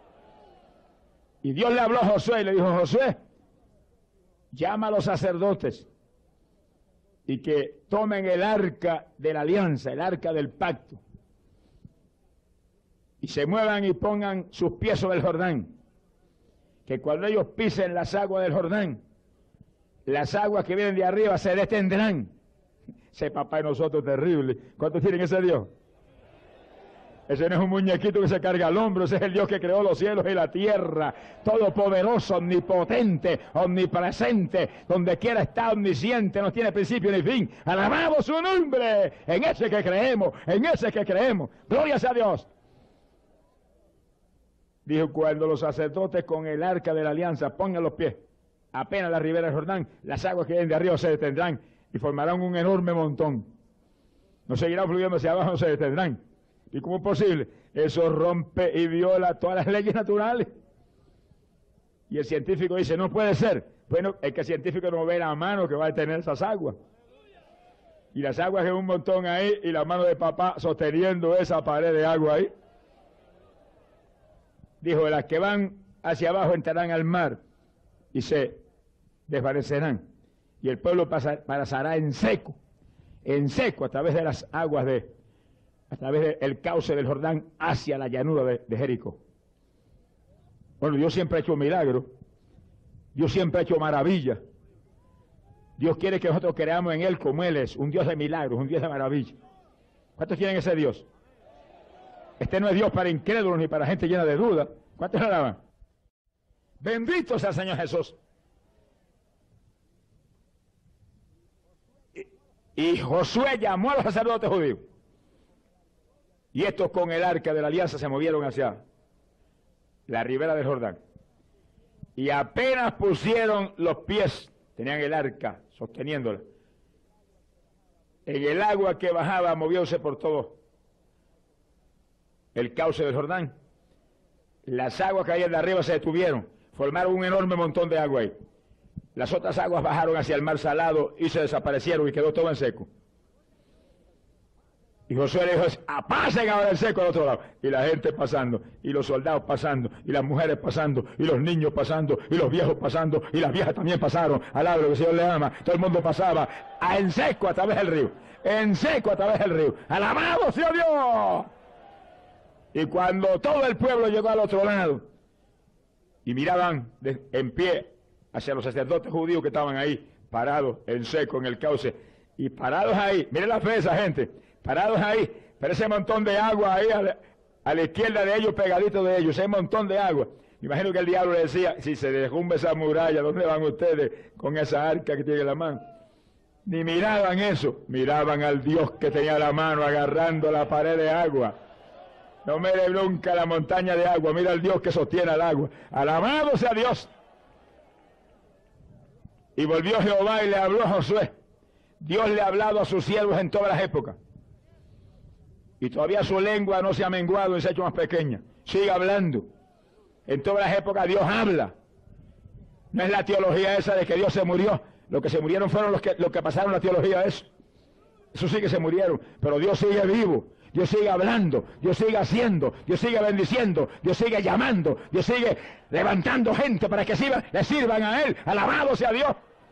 Y Dios le habló a Josué y le dijo, Josué, llama a los sacerdotes y que tomen el arca de la alianza, el arca del pacto, y se muevan y pongan sus pies sobre el Jordán, que cuando ellos pisen las aguas del Jordán, las aguas que vienen de arriba se detendrán. Ese papá de nosotros terrible. ¿Cuántos tienen ese Dios? Ese no es un muñequito que se carga al hombro, ese es el Dios que creó los cielos y la tierra, todopoderoso, omnipotente, omnipresente, donde quiera está, omnisciente, no tiene principio ni fin. Alabamos su nombre, en ese que creemos, en ese que creemos. Gloria a Dios. Dijo, cuando los sacerdotes con el arca de la alianza pongan los pies apenas la ribera del Jordán, las aguas que vienen de arriba se detendrán y formarán un enorme montón. No seguirán fluyendo hacia abajo, no se detendrán. ¿Y cómo es posible? Eso rompe y viola todas las leyes naturales. Y el científico dice, no puede ser. Bueno, es que el científico no ve la mano que va a detener esas aguas. Y las aguas que un montón ahí, y la mano de papá sosteniendo esa pared de agua ahí. Dijo, las que van hacia abajo entrarán al mar y se desvanecerán. Y el pueblo pasar, pasará en seco, en seco a través de las aguas de... a través del cauce del Jordán hacia la llanura de, de Jericó. Bueno, Dios siempre ha hecho milagros, Dios siempre ha hecho maravillas. Dios quiere que nosotros creamos en Él como Él es, un Dios de milagros, un Dios de maravillas. ¿Cuántos tienen ese Dios? Este no es Dios para incrédulos ni para gente llena de dudas. ¿Cuántos lo alaban? Bendito sea el Señor Jesús. Y, y Josué llamó a los sacerdotes judíos. Y estos con el arca de la alianza se movieron hacia la ribera del Jordán. Y apenas pusieron los pies, tenían el arca sosteniéndola, en el agua que bajaba movióse por todo el cauce del Jordán. Las aguas que caían de arriba se detuvieron, formaron un enorme montón de agua ahí. Las otras aguas bajaron hacia el mar salado y se desaparecieron y quedó todo en seco. Y Josué le dijo, apasen ahora el seco al otro lado. Y la gente pasando, y los soldados pasando, y las mujeres pasando, y los niños pasando, y los viejos pasando, y las viejas también pasaron. Alabado que el Señor le ama. Todo el mundo pasaba a en seco a través del río. En seco a través del río. ¡Alabado sea Dios! Y cuando todo el pueblo llegó al otro lado, y miraban de, en pie hacia los sacerdotes judíos que estaban ahí, parados en seco en el cauce, y parados ahí, miren la fe de esa gente, parados ahí, pero ese montón de agua ahí a la, a la izquierda de ellos, pegadito de ellos, ese montón de agua. Me imagino que el diablo le decía, si se derrumba esa muralla, ¿dónde van ustedes con esa arca que tiene en la mano? Ni miraban eso, miraban al Dios que tenía la mano agarrando la pared de agua. No mire nunca la montaña de agua, mira al Dios que sostiene el agua. Alabado sea Dios. Y volvió Jehová y le habló a Josué. Dios le ha hablado a sus siervos en todas las épocas. Y todavía su lengua no se ha menguado y se ha hecho más pequeña. Sigue hablando. En todas las épocas Dios habla. No es la teología esa de que Dios se murió. Los que se murieron fueron los que, los que pasaron la teología de eso. Eso sí que se murieron. Pero Dios sigue vivo. Dios sigue hablando, Dios sigue haciendo, Dios sigue bendiciendo, Dios sigue llamando, Dios sigue levantando gente para que sirvan, le sirvan a Él. Alabado sea Dios.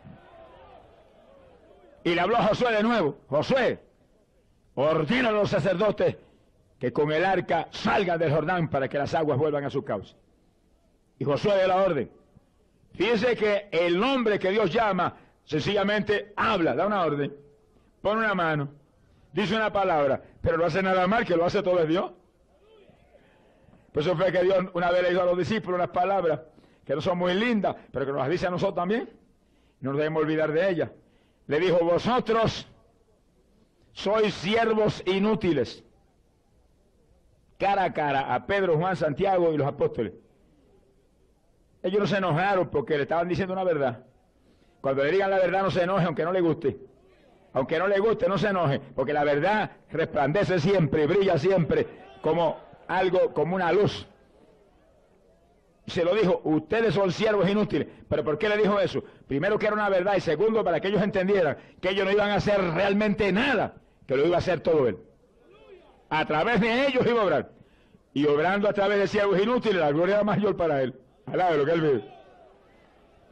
Y le habló a Josué de nuevo. Josué, ordena a los sacerdotes que con el arca salgan del Jordán para que las aguas vuelvan a su cauce. Y Josué dio la orden. Fíjense que el nombre que Dios llama sencillamente habla, da una orden, pone una mano, dice una palabra, pero no hace nada mal, que lo hace todo es Dios. Por eso fue que Dios una vez le dijo a los discípulos unas palabras que no son muy lindas, pero que nos las dice a nosotros también. No nos debemos olvidar de ellas. Le dijo, vosotros sois siervos inútiles. Cara a cara a Pedro, Juan, Santiago y los apóstoles. Ellos no se enojaron porque le estaban diciendo una verdad. Cuando le digan la verdad no se enoje aunque no le guste. Aunque no le guste, no se enoje, porque la verdad resplandece siempre, brilla siempre, como algo, como una luz. Se lo dijo, ustedes son siervos inútiles. ¿Pero por qué le dijo eso? Primero que era una verdad, y segundo para que ellos entendieran que ellos no iban a hacer realmente nada, que lo iba a hacer todo Él. A través de ellos iba a obrar. Y obrando a través de siervos inútiles, la gloria era mayor para Él. Alabe lo que Él vive.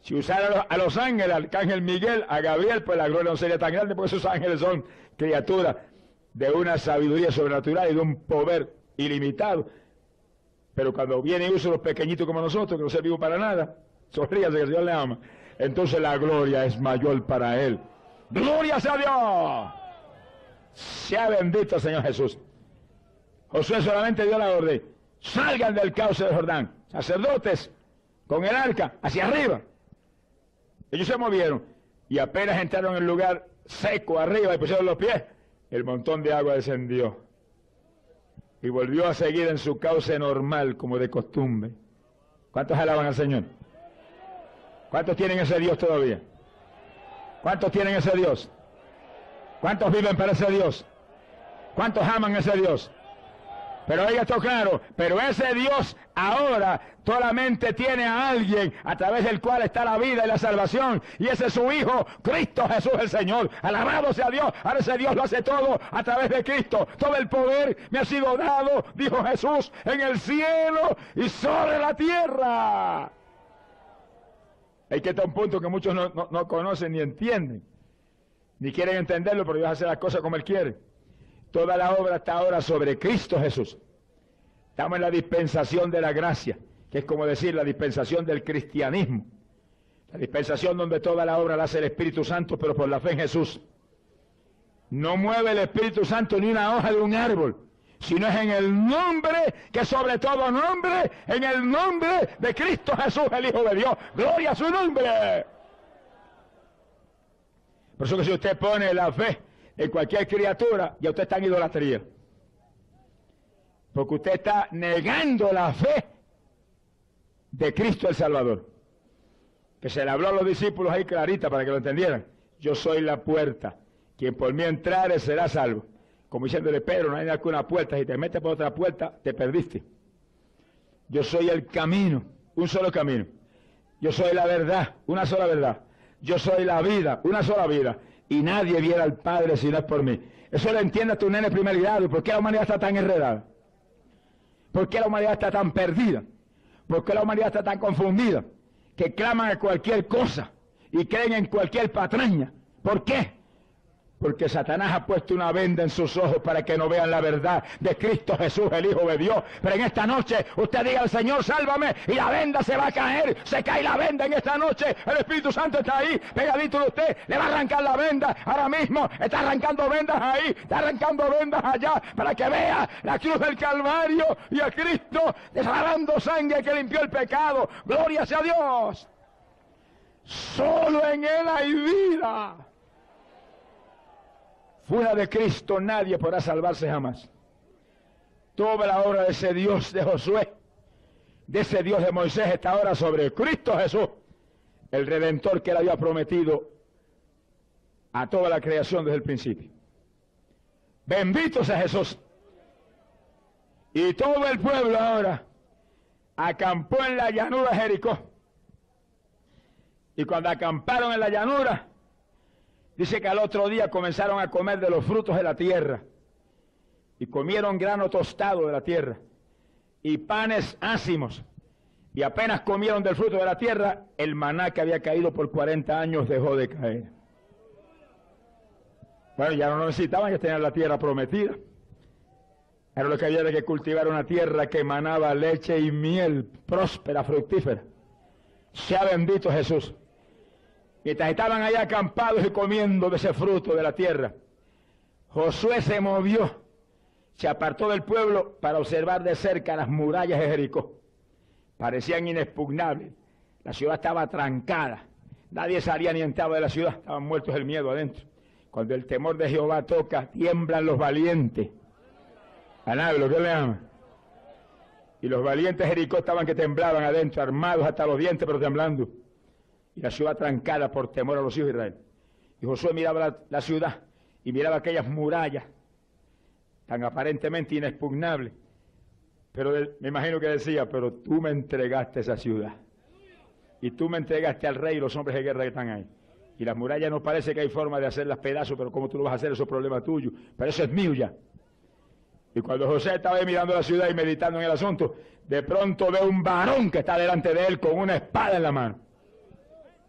Si usara a los, a los ángeles, al arcángel Miguel, a Gabriel, pues la gloria no sería tan grande, porque esos ángeles son criaturas de una sabiduría sobrenatural y de un poder ilimitado. Pero cuando viene y usa los pequeñitos como nosotros, que no servimos para nada, sonríase que el Señor le ama, entonces la gloria es mayor para Él. ¡Gloria sea Dios! Sea bendito el Señor Jesús. Josué solamente dio la orden: salgan del cauce del Jordán, sacerdotes, con el arca, hacia arriba. Ellos se movieron, y apenas entraron en el lugar seco arriba y pusieron los pies, el montón de agua descendió, y volvió a seguir en su cauce normal, como de costumbre. ¿Cuántos alaban al Señor? ¿Cuántos tienen ese Dios todavía? ¿Cuántos tienen ese Dios? ¿Cuántos viven para ese Dios? ¿Cuántos aman a ese Dios? Pero oiga esto claro, pero ese Dios ahora solamente tiene a alguien a través del cual está la vida y la salvación, y ese es su Hijo, Cristo Jesús el Señor. Alabado sea Dios. Ahora ese Dios lo hace todo a través de Cristo. Todo el poder me ha sido dado, dijo Jesús, en el cielo y sobre la tierra. Hay que estar a un punto que muchos no, no, no conocen ni entienden, ni quieren entenderlo, pero Dios hace las cosas como Él quiere. Toda la obra está ahora sobre Cristo Jesús. Estamos en la dispensación de la gracia, que es como decir la dispensación del cristianismo. La dispensación donde toda la obra la hace el Espíritu Santo, pero por la fe en Jesús. No mueve el Espíritu Santo ni una hoja de un árbol, sino es en el nombre, que sobre todo nombre, en el nombre de Cristo Jesús, el Hijo de Dios. ¡Gloria a su nombre! Por eso que si usted pone la fe en cualquier criatura, ya usted está en idolatría. Porque usted está negando la fe de Cristo el Salvador. Que se le habló a los discípulos ahí clarita para que lo entendieran. Yo soy la puerta. Quien por mí entrare será salvo. Como diciéndole: Pedro, no hay nada que una puerta. Si te metes por otra puerta, te perdiste. Yo soy el camino, un solo camino. Yo soy la verdad, una sola verdad. Yo soy la vida, una sola vida. Y nadie viera al Padre si no es por mí. Eso lo entiende tu nene primer grado. ¿Por qué la humanidad está tan enredada? ¿Por qué la humanidad está tan perdida? ¿Por qué la humanidad está tan confundida? Que claman a cualquier cosa y creen en cualquier patraña. ¿Por qué? Porque Satanás ha puesto una venda en sus ojos para que no vean la verdad de Cristo Jesús, el Hijo de Dios. Pero en esta noche usted diga al Señor: sálvame, y la venda se va a caer. Se cae la venda en esta noche. El Espíritu Santo está ahí, pegadito de usted. Le va a arrancar la venda ahora mismo. Está arrancando vendas ahí, está arrancando vendas allá, para que vea la cruz del Calvario y a Cristo derramando sangre que limpió el pecado. ¡Gloria sea a Dios! Solo en Él hay vida. Fuera de Cristo nadie podrá salvarse jamás. Toda la obra de ese Dios de Josué, de ese Dios de Moisés, está ahora sobre Cristo Jesús, el Redentor que Él había prometido a toda la creación desde el principio. Bendito sea Jesús. Y todo el pueblo ahora acampó en la llanura de Jericó. Y cuando acamparon en la llanura, dice que al otro día comenzaron a comer de los frutos de la tierra, y comieron grano tostado de la tierra, y panes ácimos, y apenas comieron del fruto de la tierra, el maná que había caído por cuarenta años dejó de caer. Bueno, ya no necesitaban que tener la tierra prometida. Era lo que había de que cultivar una tierra que emanaba leche y miel, próspera, fructífera. Sea bendito Jesús. Mientras estaban allá acampados y comiendo de ese fruto de la tierra, Josué se movió, se apartó del pueblo para observar de cerca las murallas de Jericó. Parecían inexpugnables. La ciudad estaba trancada. Nadie salía ni entraba de la ciudad. Estaban muertos del miedo adentro. Cuando el temor de Jehová toca, tiemblan los valientes. A nadie, lo que le ama. Y los valientes de Jericó estaban que temblaban adentro, armados hasta los dientes, pero temblando. Y la ciudad trancada por temor a los hijos de Israel. Y Josué miraba la, la ciudad y miraba aquellas murallas tan aparentemente inexpugnables. Pero él, me imagino que decía: pero tú me entregaste esa ciudad. Y tú me entregaste al rey y los hombres de guerra que están ahí. Y las murallas no parece que hay forma de hacerlas pedazos, pero ¿cómo tú lo vas a hacer? Eso es problema tuyo. Pero eso es mío ya. Y cuando José estaba ahí mirando la ciudad y meditando en el asunto, de pronto ve un varón que está delante de él con una espada en la mano.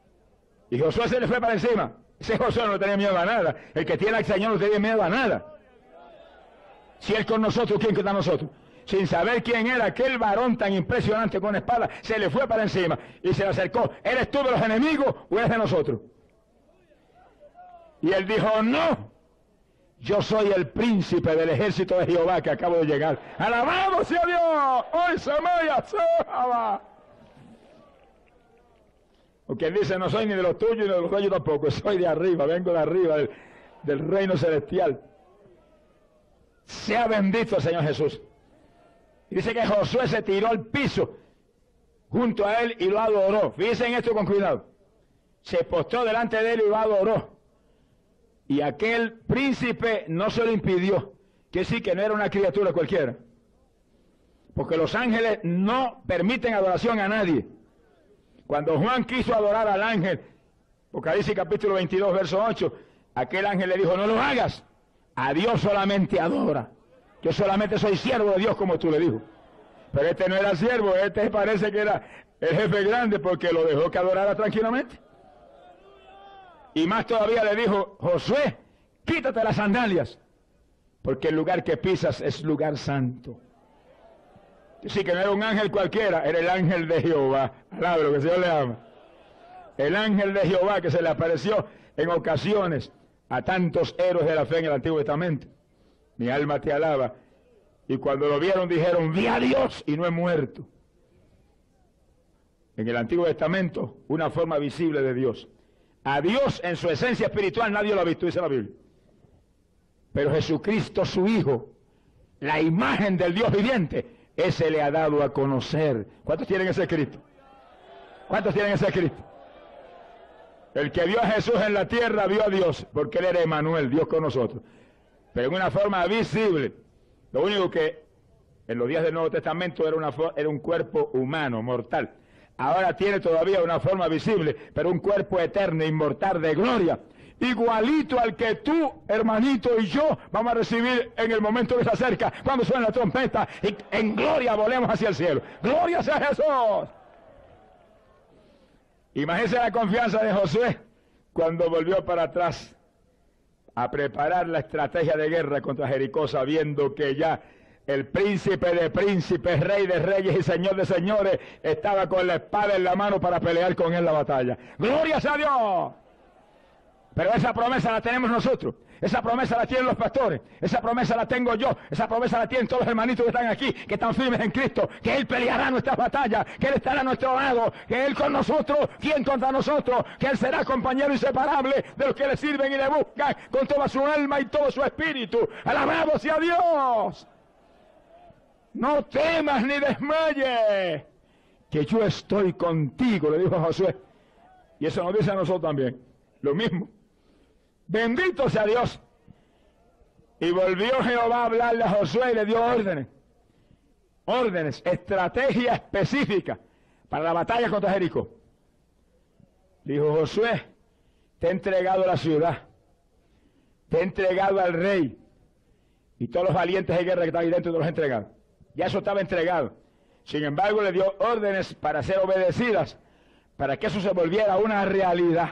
Y Josué se le fue para encima. Ese Josué no tenía miedo a nada. El que tiene al Señor no tiene miedo a nada. Si Él con nosotros, ¿quién contra nosotros? Sin saber quién era aquel varón tan impresionante con espada, se le fue para encima y se le acercó. ¿Eres tú de los enemigos o eres de nosotros? Y él dijo, no, yo soy el príncipe del ejército de Jehová que acabo de llegar. ¡Alabado sea Dios! ¡Hoy se me llama! Porque él dice, no soy ni de los tuyos ni de los tuyos tampoco, soy de arriba, vengo de arriba, del, del reino celestial. Sea bendito el Señor Jesús. Y dice que Josué se tiró al piso junto a él y lo adoró. Fíjense en esto con cuidado. Se postró delante de él y lo adoró. Y aquel príncipe no se lo impidió. Quiere decir que no era una criatura cualquiera. Porque los ángeles no permiten adoración a nadie. Cuando Juan quiso adorar al ángel, Apocalipsis capítulo veintidós, verso ocho, aquel ángel le dijo, no lo hagas. A Dios solamente adora. Yo solamente soy siervo de Dios como tú, le dijo. Pero este no era siervo, este parece que era el jefe grande porque lo dejó que adorara tranquilamente. Y más todavía le dijo, Josué, quítate las sandalias, porque el lugar que pisas es lugar santo. Así que no era un ángel cualquiera, era el ángel de Jehová. Alaba lo que el Señor le ama. El ángel de Jehová que se le apareció en ocasiones a tantos héroes de la fe en el Antiguo Testamento. Mi alma te alaba. Y cuando lo vieron dijeron, vi a Dios y no he muerto. En el Antiguo Testamento, una forma visible de Dios. A Dios en su esencia espiritual nadie lo ha visto, dice la Biblia. Pero Jesucristo, su Hijo, la imagen del Dios viviente, ese le ha dado a conocer. ¿Cuántos tienen ese Cristo? ¿Cuántos tienen ese Cristo? El que vio a Jesús en la tierra vio a Dios, porque Él era Emmanuel, Dios con nosotros. Pero en una forma visible. Lo único que en los días del Nuevo Testamento era, una, era un cuerpo humano, mortal. Ahora tiene todavía una forma visible, pero un cuerpo eterno, inmortal, de gloria. Igualito al que tú, hermanito, y yo vamos a recibir en el momento que se acerca, cuando suena la trompeta, y en gloria volemos hacia el cielo. ¡Gloria sea Jesús! Imagínense la confianza de Josué cuando volvió para atrás a preparar la estrategia de guerra contra Jericó, sabiendo que ya el príncipe de príncipes, rey de reyes y señor de señores estaba con la espada en la mano para pelear con él la batalla. ¡Gloria sea Dios! Pero esa promesa la tenemos nosotros, esa promesa la tienen los pastores, esa promesa la tengo yo, esa promesa la tienen todos los hermanitos que están aquí, que están firmes en Cristo, que Él peleará nuestras batallas, que Él estará a nuestro lado, que Él con nosotros, ¿quién contra nosotros? Que Él será compañero inseparable de los que le sirven y le buscan con toda su alma y todo su espíritu. ¡Alabado sea Dios! No temas ni desmayes, que yo estoy contigo, le dijo Josué. Y eso nos dice a nosotros también, lo mismo. Bendito sea Dios. Y volvió Jehová a hablarle a Josué y le dio órdenes. Órdenes, estrategia específica para la batalla contra Jericó. Dijo, Josué, te he entregado la ciudad, te he entregado al rey, y todos los valientes de guerra que están ahí dentro te los he entregado. Ya eso estaba entregado. Sin embargo, le dio órdenes para ser obedecidas, para que eso se volviera una realidad.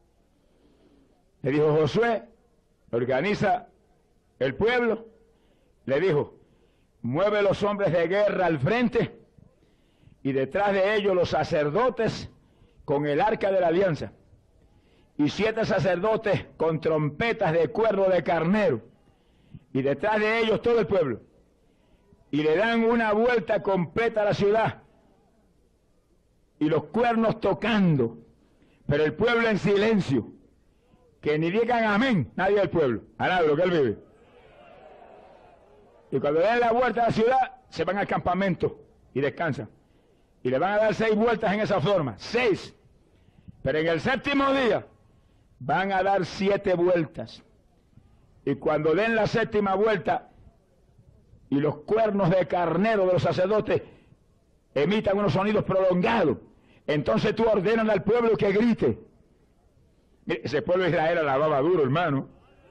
Le dijo, Josué, organiza el pueblo. Le dijo, mueve los hombres de guerra al frente y detrás de ellos los sacerdotes con el arca de la alianza. Y siete sacerdotes con trompetas de cuerno de carnero. Y detrás de ellos todo el pueblo. Y le dan una vuelta completa a la ciudad. Y los cuernos tocando. Pero el pueblo en silencio. Que ni digan amén, nadie del pueblo, a nadie lo que él vive. Y cuando den la vuelta a la ciudad, se van al campamento y descansan. Y le van a dar seis vueltas en esa forma, seis. Pero en el séptimo día, van a dar siete vueltas. Y cuando den la séptima vuelta, y los cuernos de carnero de los sacerdotes emitan unos sonidos prolongados, entonces tú ordenas al pueblo que grite. Ese pueblo de Israel alababa duro, hermano.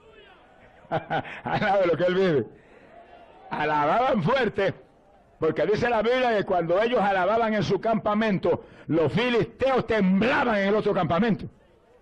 Alaba lo que él vive. Alababan fuerte, porque dice la Biblia que cuando ellos alababan en su campamento, los filisteos temblaban en el otro campamento.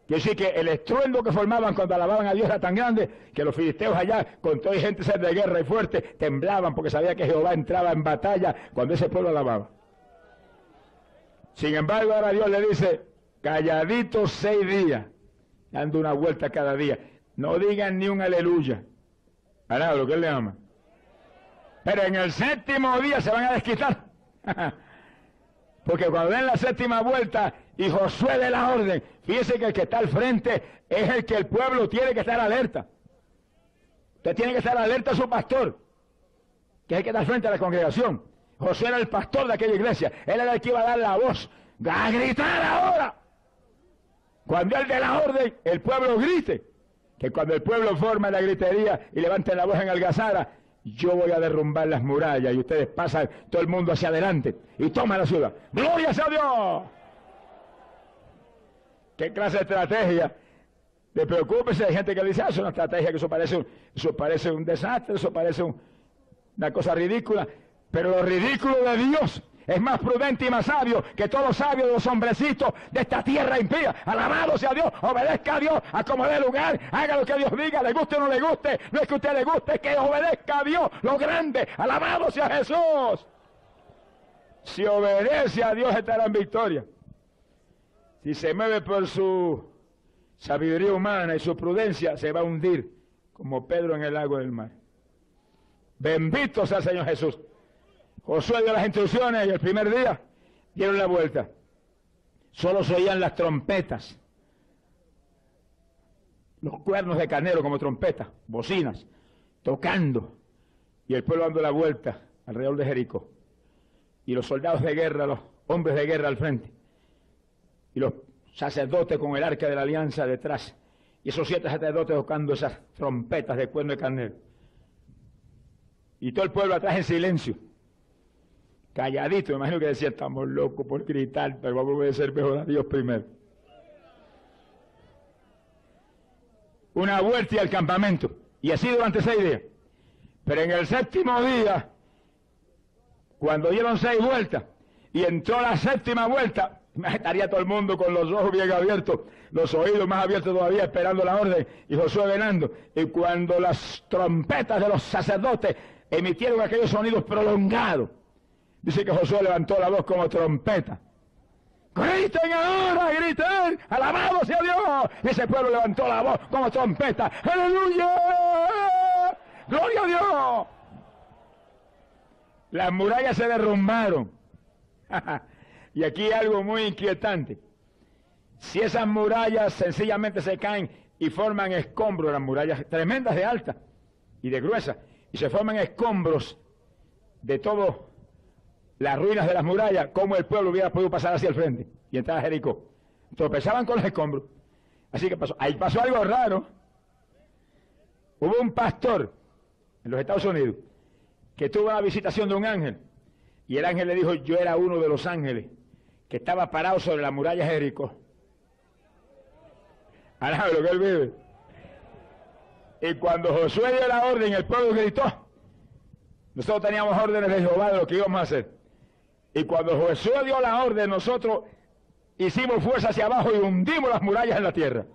Quiere decir que el estruendo que formaban cuando alababan a Dios era tan grande que los filisteos allá, con toda gente ser de guerra y fuerte, temblaban porque sabía que Jehová entraba en batalla cuando ese pueblo alababa. Sin embargo, ahora Dios le dice, calladitos seis días, dando una vuelta cada día. No digan ni un aleluya. Para lo que él le ama. Pero en el séptimo día se van a desquitar. Porque cuando den la séptima vuelta y Josué dé la orden, fíjese que el que está al frente es el que el pueblo tiene que estar alerta. Usted tiene que estar alerta a su pastor, que es el que está al frente de la congregación. Josué era el pastor de aquella iglesia. Él era el que iba a dar la voz. ¡A gritar ahora! Cuando él dé la orden, el pueblo grite. Que cuando el pueblo forma la gritería y levante la voz en algazara, yo voy a derrumbar las murallas y ustedes pasan todo el mundo hacia adelante y toman la ciudad. ¡Gloria a Dios! ¿Qué clase de estrategia? De preocúpese, hay gente que dice, ah, es una estrategia, que eso parece un, eso parece un desastre, eso parece un, una cosa ridícula. Pero lo ridículo de Dios es más prudente y más sabio que todos los sabios de los hombrecitos de esta tierra impía. Alabado sea Dios, obedezca a Dios, a como dé lugar, haga lo que Dios diga, le guste o no le guste, no es que a usted le guste, es que obedezca a Dios, lo grande, alabado sea Jesús. Si obedece a Dios estará en victoria. Si se mueve por su sabiduría humana y su prudencia, se va a hundir como Pedro en el lago del mar. Bendito sea el Señor Jesús. Josué dio las instrucciones y el primer día dieron la vuelta. Solo se oían las trompetas, los cuernos de carnero como trompetas, bocinas, tocando, y el pueblo dando la vuelta alrededor de Jericó. Y los soldados de guerra, los hombres de guerra al frente, y los sacerdotes con el arca de la alianza detrás, y esos siete sacerdotes tocando esas trompetas de cuerno de carnero. Y todo el pueblo atrás en silencio. Calladito, me imagino que decía, estamos locos por gritar, pero vamos a obedecer mejor a Dios primero. Una vuelta al campamento, y así durante seis días. Pero en el séptimo día, cuando dieron seis vueltas, y entró la séptima vuelta, estaría todo el mundo con los ojos bien abiertos, los oídos más abiertos todavía, esperando la orden, y Josué velando. Y cuando las trompetas de los sacerdotes emitieron aquellos sonidos prolongados, dice que Josué levantó la voz como trompeta. ¡Griten ahora, griten! ¡Alabado sea Dios! Y ese pueblo levantó la voz como trompeta. ¡Aleluya! ¡Gloria a Dios! Las murallas se derrumbaron. Y aquí hay algo muy inquietante. Si esas murallas sencillamente se caen y forman escombros, las murallas tremendas de alta y de gruesa, y se forman escombros de todo las ruinas de las murallas, cómo el pueblo hubiera podido pasar hacia el frente y entrar a Jericó. Tropezaban con los escombros. Así que pasó. Ahí pasó algo raro. Hubo un pastor en los Estados Unidos que tuvo una visitación de un ángel, y el ángel le dijo, yo era uno de los ángeles que estaba parado sobre la muralla de Jericó. Alaba lo que él vive. Y cuando Josué dio la orden, el pueblo gritó. Nosotros teníamos órdenes de Jehová de lo que íbamos a hacer. Y cuando Josué dio la orden, nosotros hicimos fuerza hacia abajo y hundimos las murallas en la tierra.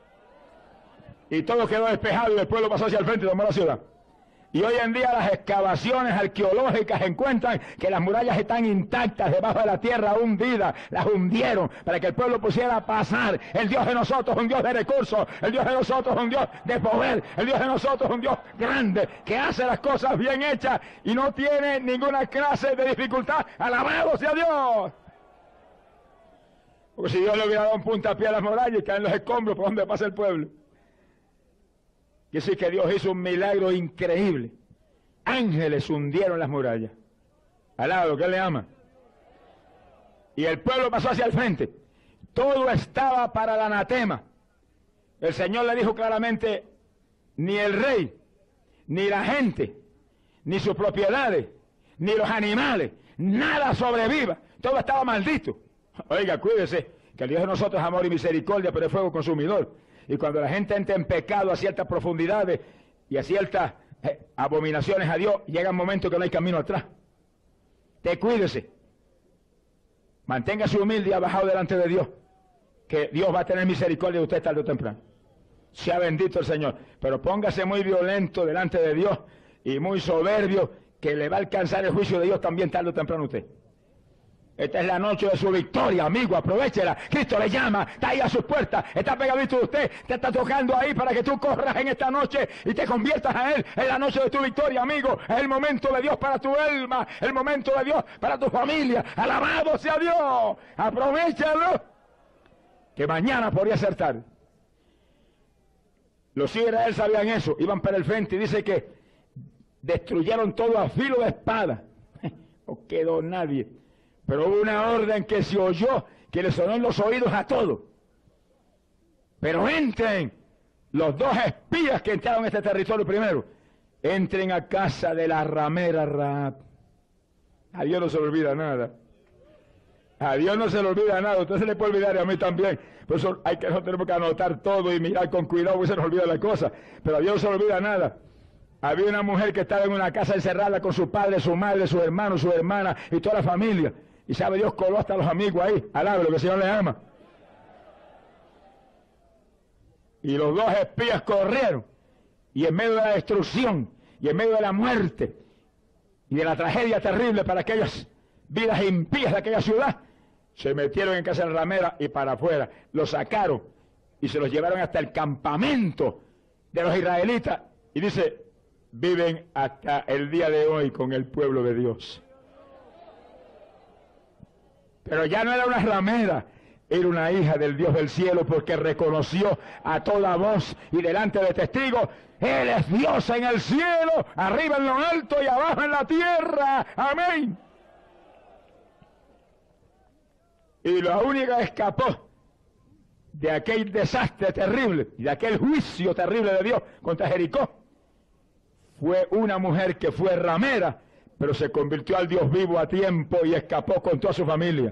Y todo quedó despejado y el pueblo pasó hacia el frente y tomó la ciudad. Y hoy en día las excavaciones arqueológicas encuentran que las murallas están intactas debajo de la tierra, hundidas. Las hundieron para que el pueblo pusiera pasar. El Dios de nosotros es un Dios de recursos. El Dios de nosotros es un Dios de poder. El Dios de nosotros es un Dios grande, que hace las cosas bien hechas y no tiene ninguna clase de dificultad. ¡Alabado sea Dios! Porque si Dios le hubiera dado un puntapié a las murallas y caen los escombros por donde pasa el pueblo. Quiere decir que Dios hizo un milagro increíble. Ángeles hundieron las murallas. Alado, que él le ama. Y el pueblo pasó hacia el frente. Todo estaba para el anatema. El Señor le dijo claramente, ni el rey, ni la gente, ni sus propiedades, ni los animales, nada sobreviva. Todo estaba maldito. Oiga, cuídese, que el Dios de nosotros es amor y misericordia, pero es fuego consumidor. Y cuando la gente entra en pecado a ciertas profundidades y a ciertas eh, abominaciones a Dios, llega un momento que no hay camino atrás. Te cuídese. Manténgase humilde y abajado delante de Dios. que Dios va a tener misericordia de usted tarde o temprano. Sea bendito el Señor. Pero póngase muy violento delante de Dios y muy soberbio, que le va a alcanzar el juicio de Dios también tarde o temprano a usted. Esta es la noche de su victoria, amigo, aprovéchela. Cristo le llama, está ahí a sus puertas, está pegadito de usted, te está tocando ahí para que tú corras en esta noche y te conviertas a Él. Es la noche de tu victoria, amigo. Es el momento de Dios para tu alma, el momento de Dios para tu familia. Alabado sea Dios, aprovéchalo, que mañana podría ser tarde. Los hijos de Israel sabían eso, iban para el frente y dice que destruyeron todo a filo de espada. No quedó nadie. Pero hubo una orden que se oyó, que le sonó en los oídos a todos. Pero entren, los dos espías que entraron a este territorio primero, entren a casa de la ramera Rahab. A Dios no se le olvida nada. A Dios no se le olvida nada. Usted se le puede olvidar y a mí también. Por eso hay que, nosotros tenemos que anotar todo y mirar con cuidado porque se nos olvida la cosa. Pero a Dios no se le olvida nada. Había una mujer que estaba en una casa encerrada con su padre, su madre, su hermano, su hermana y toda la familia. Y sabe Dios, coló hasta los amigos ahí. Alabe lo que el Señor le ama. Y los dos espías corrieron. Y en medio de la destrucción, y en medio de la muerte, y de la tragedia terrible para aquellas vidas impías de aquella ciudad, se metieron en casa de la ramera y para afuera. Los sacaron y se los llevaron hasta el campamento de los israelitas. Y dice, viven hasta el día de hoy con el pueblo de Dios. Pero ya no era una ramera, era una hija del Dios del cielo, porque reconoció a toda voz y delante de testigos, Él es Dios en el cielo, arriba en lo alto y abajo en la tierra. Amén. Y la única que escapó de aquel desastre terrible y de aquel juicio terrible de Dios contra Jericó fue una mujer que fue ramera, pero se convirtió al Dios vivo a tiempo y escapó con toda su familia.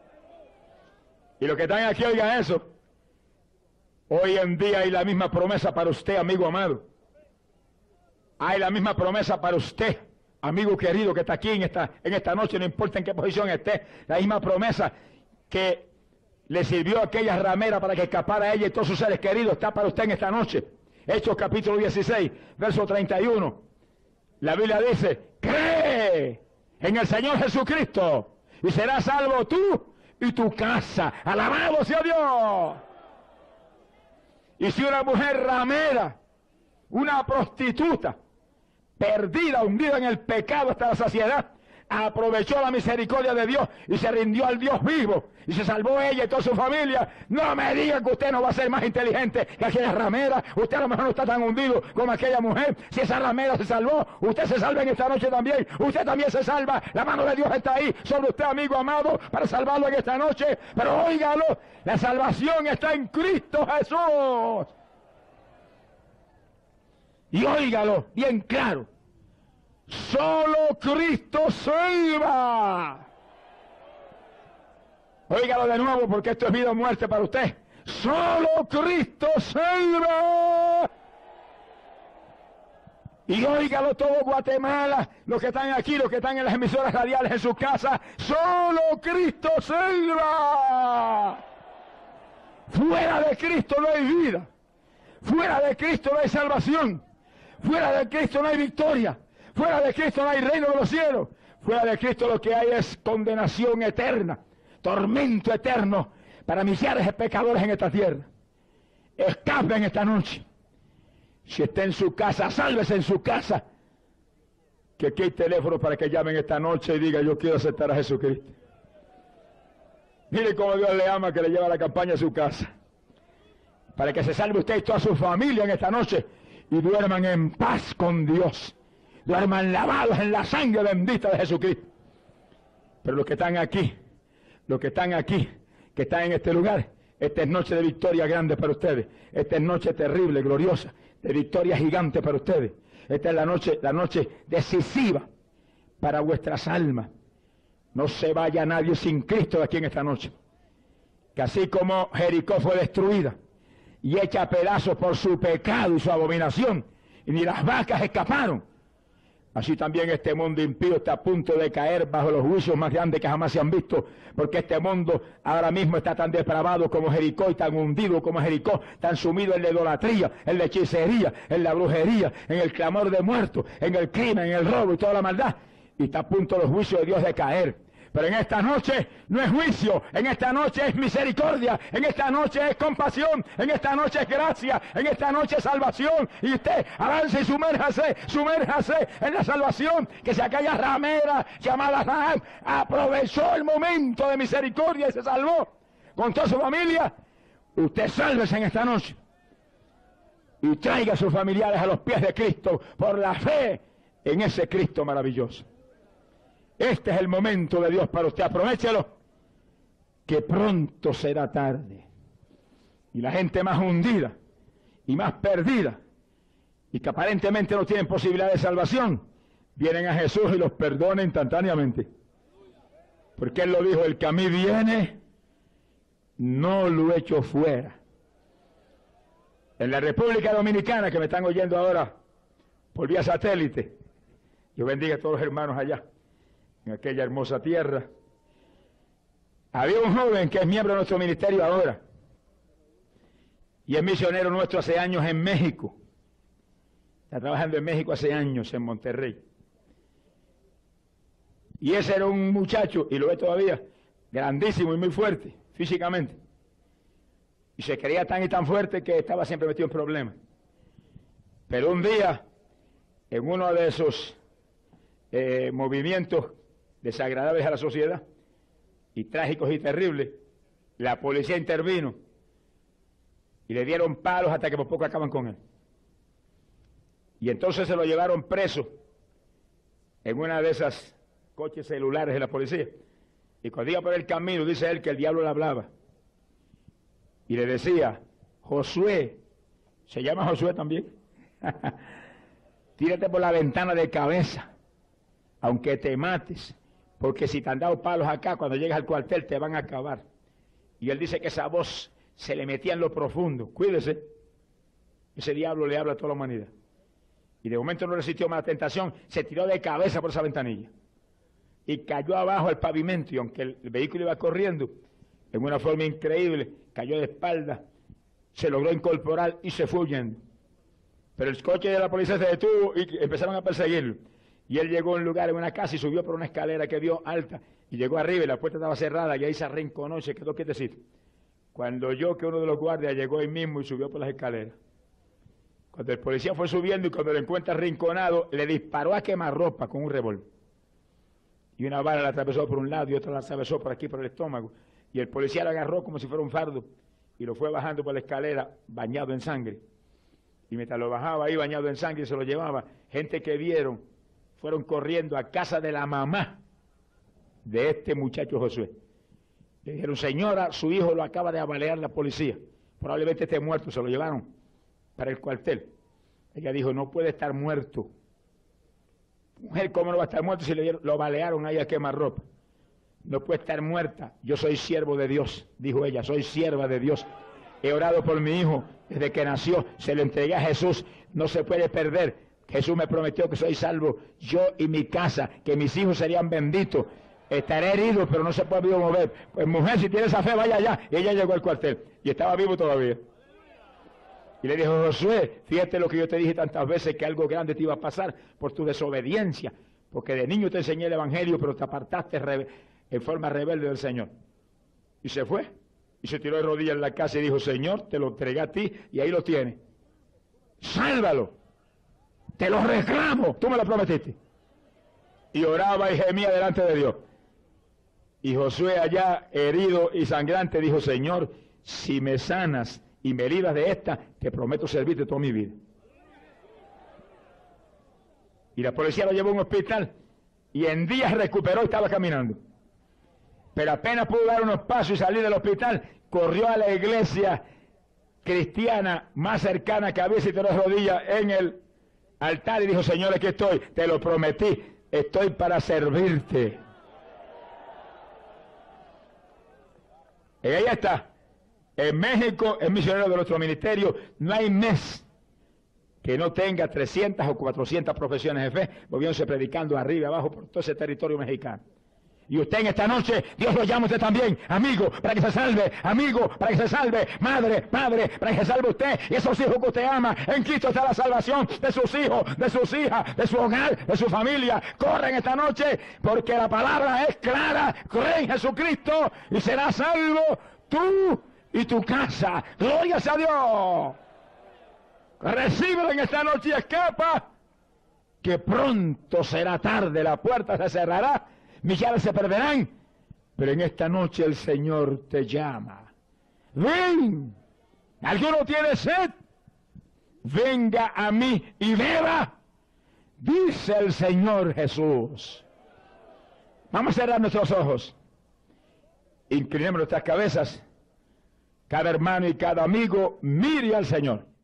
Y los que están aquí oigan eso. Hoy en día hay la misma promesa para usted, amigo amado. Hay la misma promesa para usted, amigo querido, que está aquí en esta, en esta noche, no importa en qué posición esté. La misma promesa que le sirvió a aquella ramera para que escapara ella y todos sus seres queridos está para usted en esta noche. Hechos capítulo dieciséis, verso treinta y uno. La Biblia dice, cree en el Señor Jesucristo y serás salvo tú y tu casa. Alabado sea Dios. Y si una mujer ramera, una prostituta, perdida, hundida en el pecado hasta la saciedad, aprovechó la misericordia de Dios y se rindió al Dios vivo y se salvó ella y toda su familia, no me digan que usted no va a ser más inteligente que aquella ramera. Usted a lo mejor no está tan hundido como aquella mujer. Si esa ramera se salvó, usted se salva en esta noche también. Usted también se salva. La mano de Dios está ahí sobre usted, amigo amado, para salvarlo en esta noche. Pero óigalo, la salvación está en Cristo Jesús. Y óigalo bien claro, solo Cristo salva. Óigalo de nuevo porque esto es vida o muerte para usted. Solo Cristo salva. Y óigalo todo Guatemala, los que están aquí, los que están en las emisoras radiales en sus casas. Solo Cristo salva. Fuera de Cristo no hay vida. Fuera de Cristo no hay salvación. Fuera de Cristo no hay victoria. Fuera de Cristo no hay reino de los cielos. Fuera de Cristo lo que hay es condenación eterna, tormento eterno para millares de pecadores en esta tierra. Escapen esta noche. Si está en su casa, sálvese en su casa. Que aquí hay teléfono para que llamen esta noche y diga, yo quiero aceptar a Jesucristo. Mire cómo Dios le ama, que le lleva la campaña a su casa. Para que se salve usted y toda su familia en esta noche y duerman en paz con Dios. Duerman lavados en la sangre bendita de Jesucristo. Pero los que están aquí, los que están aquí, que están en este lugar, esta es noche de victoria grande para ustedes. Esta es noche terrible, gloriosa, de victoria gigante para ustedes. Esta es la noche, la noche decisiva para vuestras almas. No se vaya nadie sin Cristo de aquí en esta noche. Que así como Jericó fue destruida y hecha a pedazos por su pecado y su abominación, y ni las vacas escaparon, Así también este mundo impío está a punto de caer bajo los juicios más grandes que jamás se han visto, porque este mundo ahora mismo está tan depravado como Jericó y tan hundido como Jericó, tan sumido en la idolatría, en la hechicería, en la brujería, en el clamor de muertos, en el crimen, en el robo y toda la maldad. Y está a punto los juicios de Dios de caer. Pero en esta noche no es juicio, en esta noche es misericordia, en esta noche es compasión, en esta noche es gracia, en esta noche es salvación. Y usted avance y sumérjase, sumérjase en la salvación, que si aquella ramera llamada Rahab aprovechó el momento de misericordia y se salvó con toda su familia, usted sálvese en esta noche y traiga a sus familiares a los pies de Cristo por la fe en ese Cristo maravilloso. Este es el momento de Dios para usted, aprovéchelo, que pronto será tarde. Y la gente más hundida y más perdida, y que aparentemente no tienen posibilidad de salvación, vienen a Jesús y los perdona instantáneamente. Porque Él lo dijo, el que a mí viene, no lo echo fuera. En la República Dominicana, que me están oyendo ahora por vía satélite, yo bendiga a todos los hermanos allá, en aquella hermosa tierra. Había un joven que es miembro de nuestro ministerio ahora, y es misionero nuestro hace años en México. Está trabajando en México hace años, en Monterrey. Y ese era un muchacho, y lo es todavía, grandísimo y muy fuerte, físicamente. Y se creía tan y tan fuerte que estaba siempre metido en problemas. Pero un día, en uno de esos eh, movimientos desagradables a la sociedad, y trágicos y terribles, la policía intervino y le dieron palos hasta que por poco acaban con él. Y entonces se lo llevaron preso en una de esas coches celulares de la policía. Y cuando iba por el camino, dice él que el diablo le hablaba y le decía, Josué, se llama Josué también, tírate por la ventana de cabeza, aunque te mates, porque si te han dado palos acá, cuando llegas al cuartel te van a acabar. Y él dice que esa voz se le metía en lo profundo. Cuídese, ese diablo le habla a toda la humanidad. Y de momento no resistió más la tentación, se tiró de cabeza por esa ventanilla y cayó abajo al pavimento, y aunque el, el vehículo iba corriendo en una forma increíble, cayó de espalda, se logró incorporar y se fue huyendo. Pero el coche de la policía se detuvo y empezaron a perseguirlo. Y él llegó a un lugar, en una casa, y subió por una escalera que vio alta, y llegó arriba y la puerta estaba cerrada, y ahí se arrinconó y se quedó quietecito. Cuando oyó que uno de los guardias llegó ahí mismo y subió por las escaleras. Cuando el policía fue subiendo y cuando lo encuentra arrinconado, le disparó a quemarropa con un revólver. Y una bala la atravesó por un lado y otra la atravesó por aquí, por el estómago. Y el policía lo agarró como si fuera un fardo y lo fue bajando por la escalera bañado en sangre. Y mientras lo bajaba ahí bañado en sangre, se lo llevaba. Gente que vieron fueron corriendo a casa de la mamá de este muchacho Josué. Le dijeron, señora, su hijo lo acaba de abalear la policía, probablemente esté muerto. Se lo llevaron para el cuartel. Ella dijo, no puede estar muerto. Mujer, ¿cómo no va a estar muerto si le dieron, lo balearon ahí a quemarropa? No puede estar muerta. Yo soy siervo de Dios, dijo ella, soy sierva de Dios. He orado por mi hijo desde que nació, se lo entregué a Jesús, no se puede perder. Jesús me prometió que soy salvo, yo y mi casa, que mis hijos serían benditos. Estaré herido, pero no se puede mover. Pues mujer, si tiene esa fe, vaya allá. Y ella llegó al cuartel, y estaba vivo todavía. Y le dijo, Josué, fíjate lo que yo te dije tantas veces, que algo grande te iba a pasar por tu desobediencia, porque de niño te enseñé el evangelio, pero te apartaste en forma rebelde del Señor. Y se fue, y se tiró de rodillas en la casa y dijo, Señor, te lo entregué a ti, y ahí lo tienes. Sálvalo, te lo reclamo, tú me lo prometiste. Y oraba y gemía delante de Dios. Y Josué allá, herido y sangrante, dijo, Señor, si me sanas y me libras de esta, te prometo servirte toda mi vida. Y la policía lo llevó a un hospital, y en días recuperó y estaba caminando. Pero apenas pudo dar unos pasos y salir del hospital, corrió a la iglesia cristiana más cercana que había, y se tiró de rodillas en el altar y dijo, Señor, aquí estoy, te lo prometí, estoy para servirte. Y ahí está. En México es misionero de nuestro ministerio. No hay mes que no tenga trescientas o cuatrocientas profesiones de fe, volviéndose predicando arriba y abajo por todo ese territorio mexicano. Y usted en esta noche, Dios lo llama a usted también, amigo, para que se salve, amigo, para que se salve, madre, padre, para que se salve usted y esos hijos que usted ama. En Cristo está la salvación de sus hijos, de sus hijas, de su hogar, de su familia. Corren esta noche, porque la palabra es clara. Cree en Jesucristo y serás salvo tú y tu casa. Gloria sea a Dios. Recíbelo en esta noche y escapa, que pronto será tarde, la puerta se cerrará, millares se perderán, pero en esta noche el Señor te llama. Ven, ¿alguno tiene sed? Venga a mí y beba, dice el Señor Jesús. Vamos a cerrar nuestros ojos, inclinemos nuestras cabezas, cada hermano y cada amigo mire al Señor.